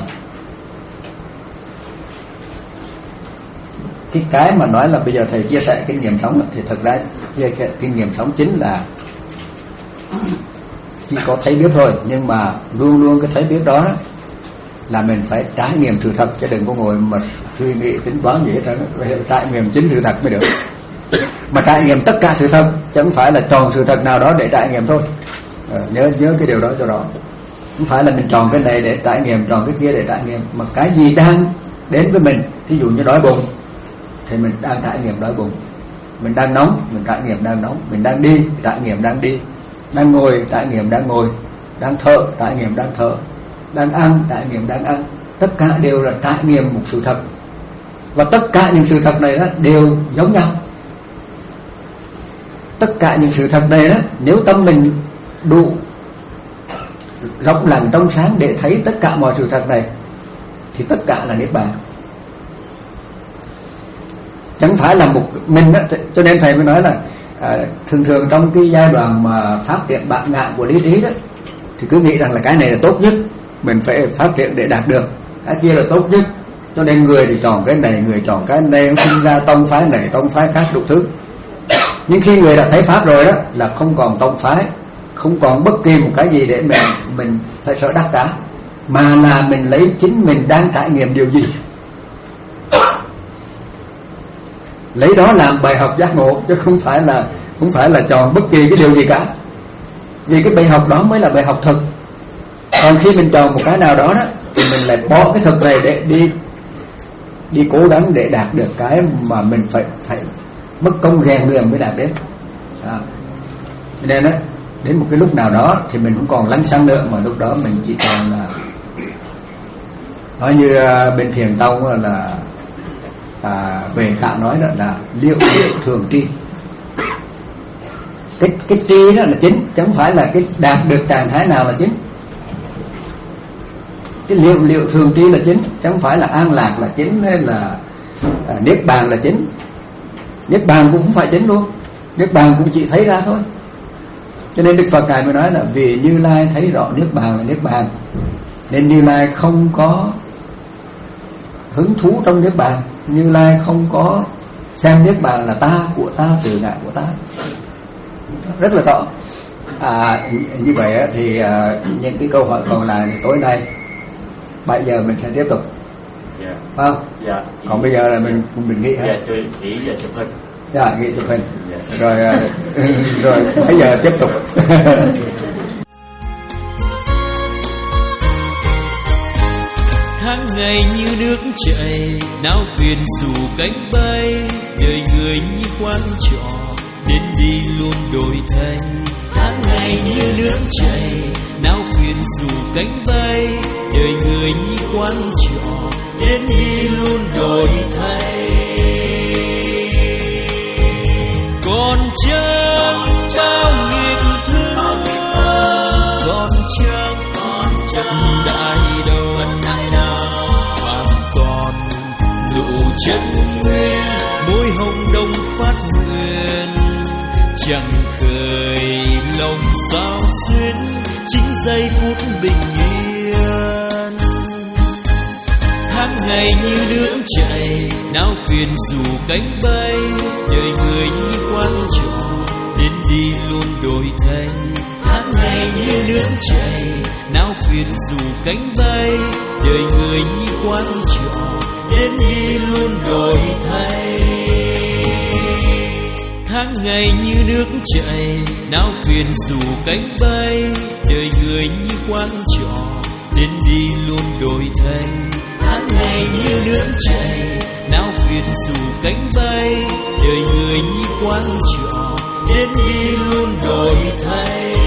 C: cái cái mà nói là bây giờ thầy chia sẻ kinh nghiệm sống thì thật ra cái kinh nghiệm sống chính là chỉ có thấy biết thôi, nhưng mà luôn luôn cái thấy biết đó, đó là mình phải trải nghiệm sự thật, chứ đừng có ngồi mà suy nghĩ tính toán gì hết trơn. Trải nghiệm chính sự thật mới được. Mà trải nghiệm tất cả sự thật, chứ không phải là chọn sự thật nào đó để trải nghiệm thôi. À, nhớ nhớ cái điều đó cho rõ. Không phải là mình chọn cái này để trải nghiệm, chọn cái kia để trải nghiệm, mà cái gì đang đến với mình. Thí dụ như đói bụng thì mình đang trải nghiệm đói bụng, mình đang nóng mình trải nghiệm đang nóng, mình đang đi trải nghiệm đang đi, đang ngồi trải nghiệm đang ngồi, đang thở trải nghiệm đang thở, đang ăn trải nghiệm đang ăn. Tất cả đều là trải nghiệm một sự thật, và tất cả những sự thật này đó đều giống nhau. Tất cả những sự thật này đó, nếu tâm mình đủ rộng lặng trong sáng để thấy tất cả mọi sự thật này thì tất cả là niết bàn. Chẳng phải là một mình đó. Cho nên thầy mới nói là à, thường thường trong cái giai đoạn mà phát triển bạt ngã của lý trí đó thì cứ nghĩ rằng là cái này là tốt nhất, mình phải phát triển để đạt được, cái kia là tốt nhất. Cho nên người thì chọn cái này, người chọn cái này, sinh ra tông phái này tông phái khác đủ thứ. Nhưng khi người đã thấy pháp rồi đó là không còn tông phái, không còn bất kỳ một cái gì để mình mình phải sợ đắc cả, mà là mình lấy chính mình đang trải nghiệm điều gì, lấy đó làm bài học giác ngộ, chứ không phải là không phải là chọn bất kỳ cái điều gì cả. Vì cái bài học đó mới là bài học thực. Còn khi mình chọn một cái nào đó đó thì mình lại bỏ cái thực này để đi đi cố gắng để đạt được cái mà mình phải phải mất công rèn luyện mới đạt đến. À. Nên đó, đến một cái lúc nào đó thì mình không còn lánh xăng nữa, mà lúc đó mình chỉ còn là nói như bên Thiền Tông là à, về khả nói đó là liệu liệu thường tri. Cái cái tri đó là chính, chứ không phải là cái đạt được trạng thái nào là chính. Cái liệu liệu thường tri là chính, chứ không phải là an lạc là chính, hay là à, niết bàn là chính. Niết bàn cũng không phải chính luôn, niết bàn cũng chỉ thấy ra thôi. Cho nên Đức Phật Ngài mới nói là vì Như Lai thấy rõ niết bàn là niết bàn, nên Như Lai không có hứng thú trong niết bàn. Như Lai không có xem niết bàn là ta, của ta, từ ngã của ta. Rất là rõ. À, như vậy thì à, những cái câu hỏi còn lại tối nay bảy giờ mình sẽ tiếp tục.
B: Dạ.
C: Phải không?
B: Dạ.
C: Còn bây giờ là mình mình nghĩ hả?
B: Dạ, chơi chỉ giờ chụp hình.
C: Dạ, nghĩ chụp hình.
B: Dạ.
C: Rồi rồi bây giờ tiếp tục.
E: Tháng ngày như nước chảy, não phiền dù cánh bay, đời người như quan trọ, đến đi luôn đổi thay. Tháng ngày như nước chảy, não phiền dù cánh bay, đời người như quan trọ, đến đi luôn đổi thay. Còn chẳng bao nghìn thứ, còn chẳng còn chẳng đại đâu, hoàn toàn nụ chân nguyên, môi hồng đông phát nguyện, chẳng khởi lòng sao xuyên, chính giây phút bình yên. Tháng ngày như nước chảy, não phiền dù cánh bay, đời người như quan trọ, đến đi luôn đổi thay. Tháng ngày như nước chảy, não phiền dù cánh bay, đời người như quan trọ, đến đi luôn đổi thay. Tháng ngày như nước chảy, não phiền dù cánh bay, đời người như quan trọ, đến đi luôn đổi thay. Tháng ngày như nước chảy, não phiền dù cánh bay, đời người như quan trọ, đến đi luôn đổi thay.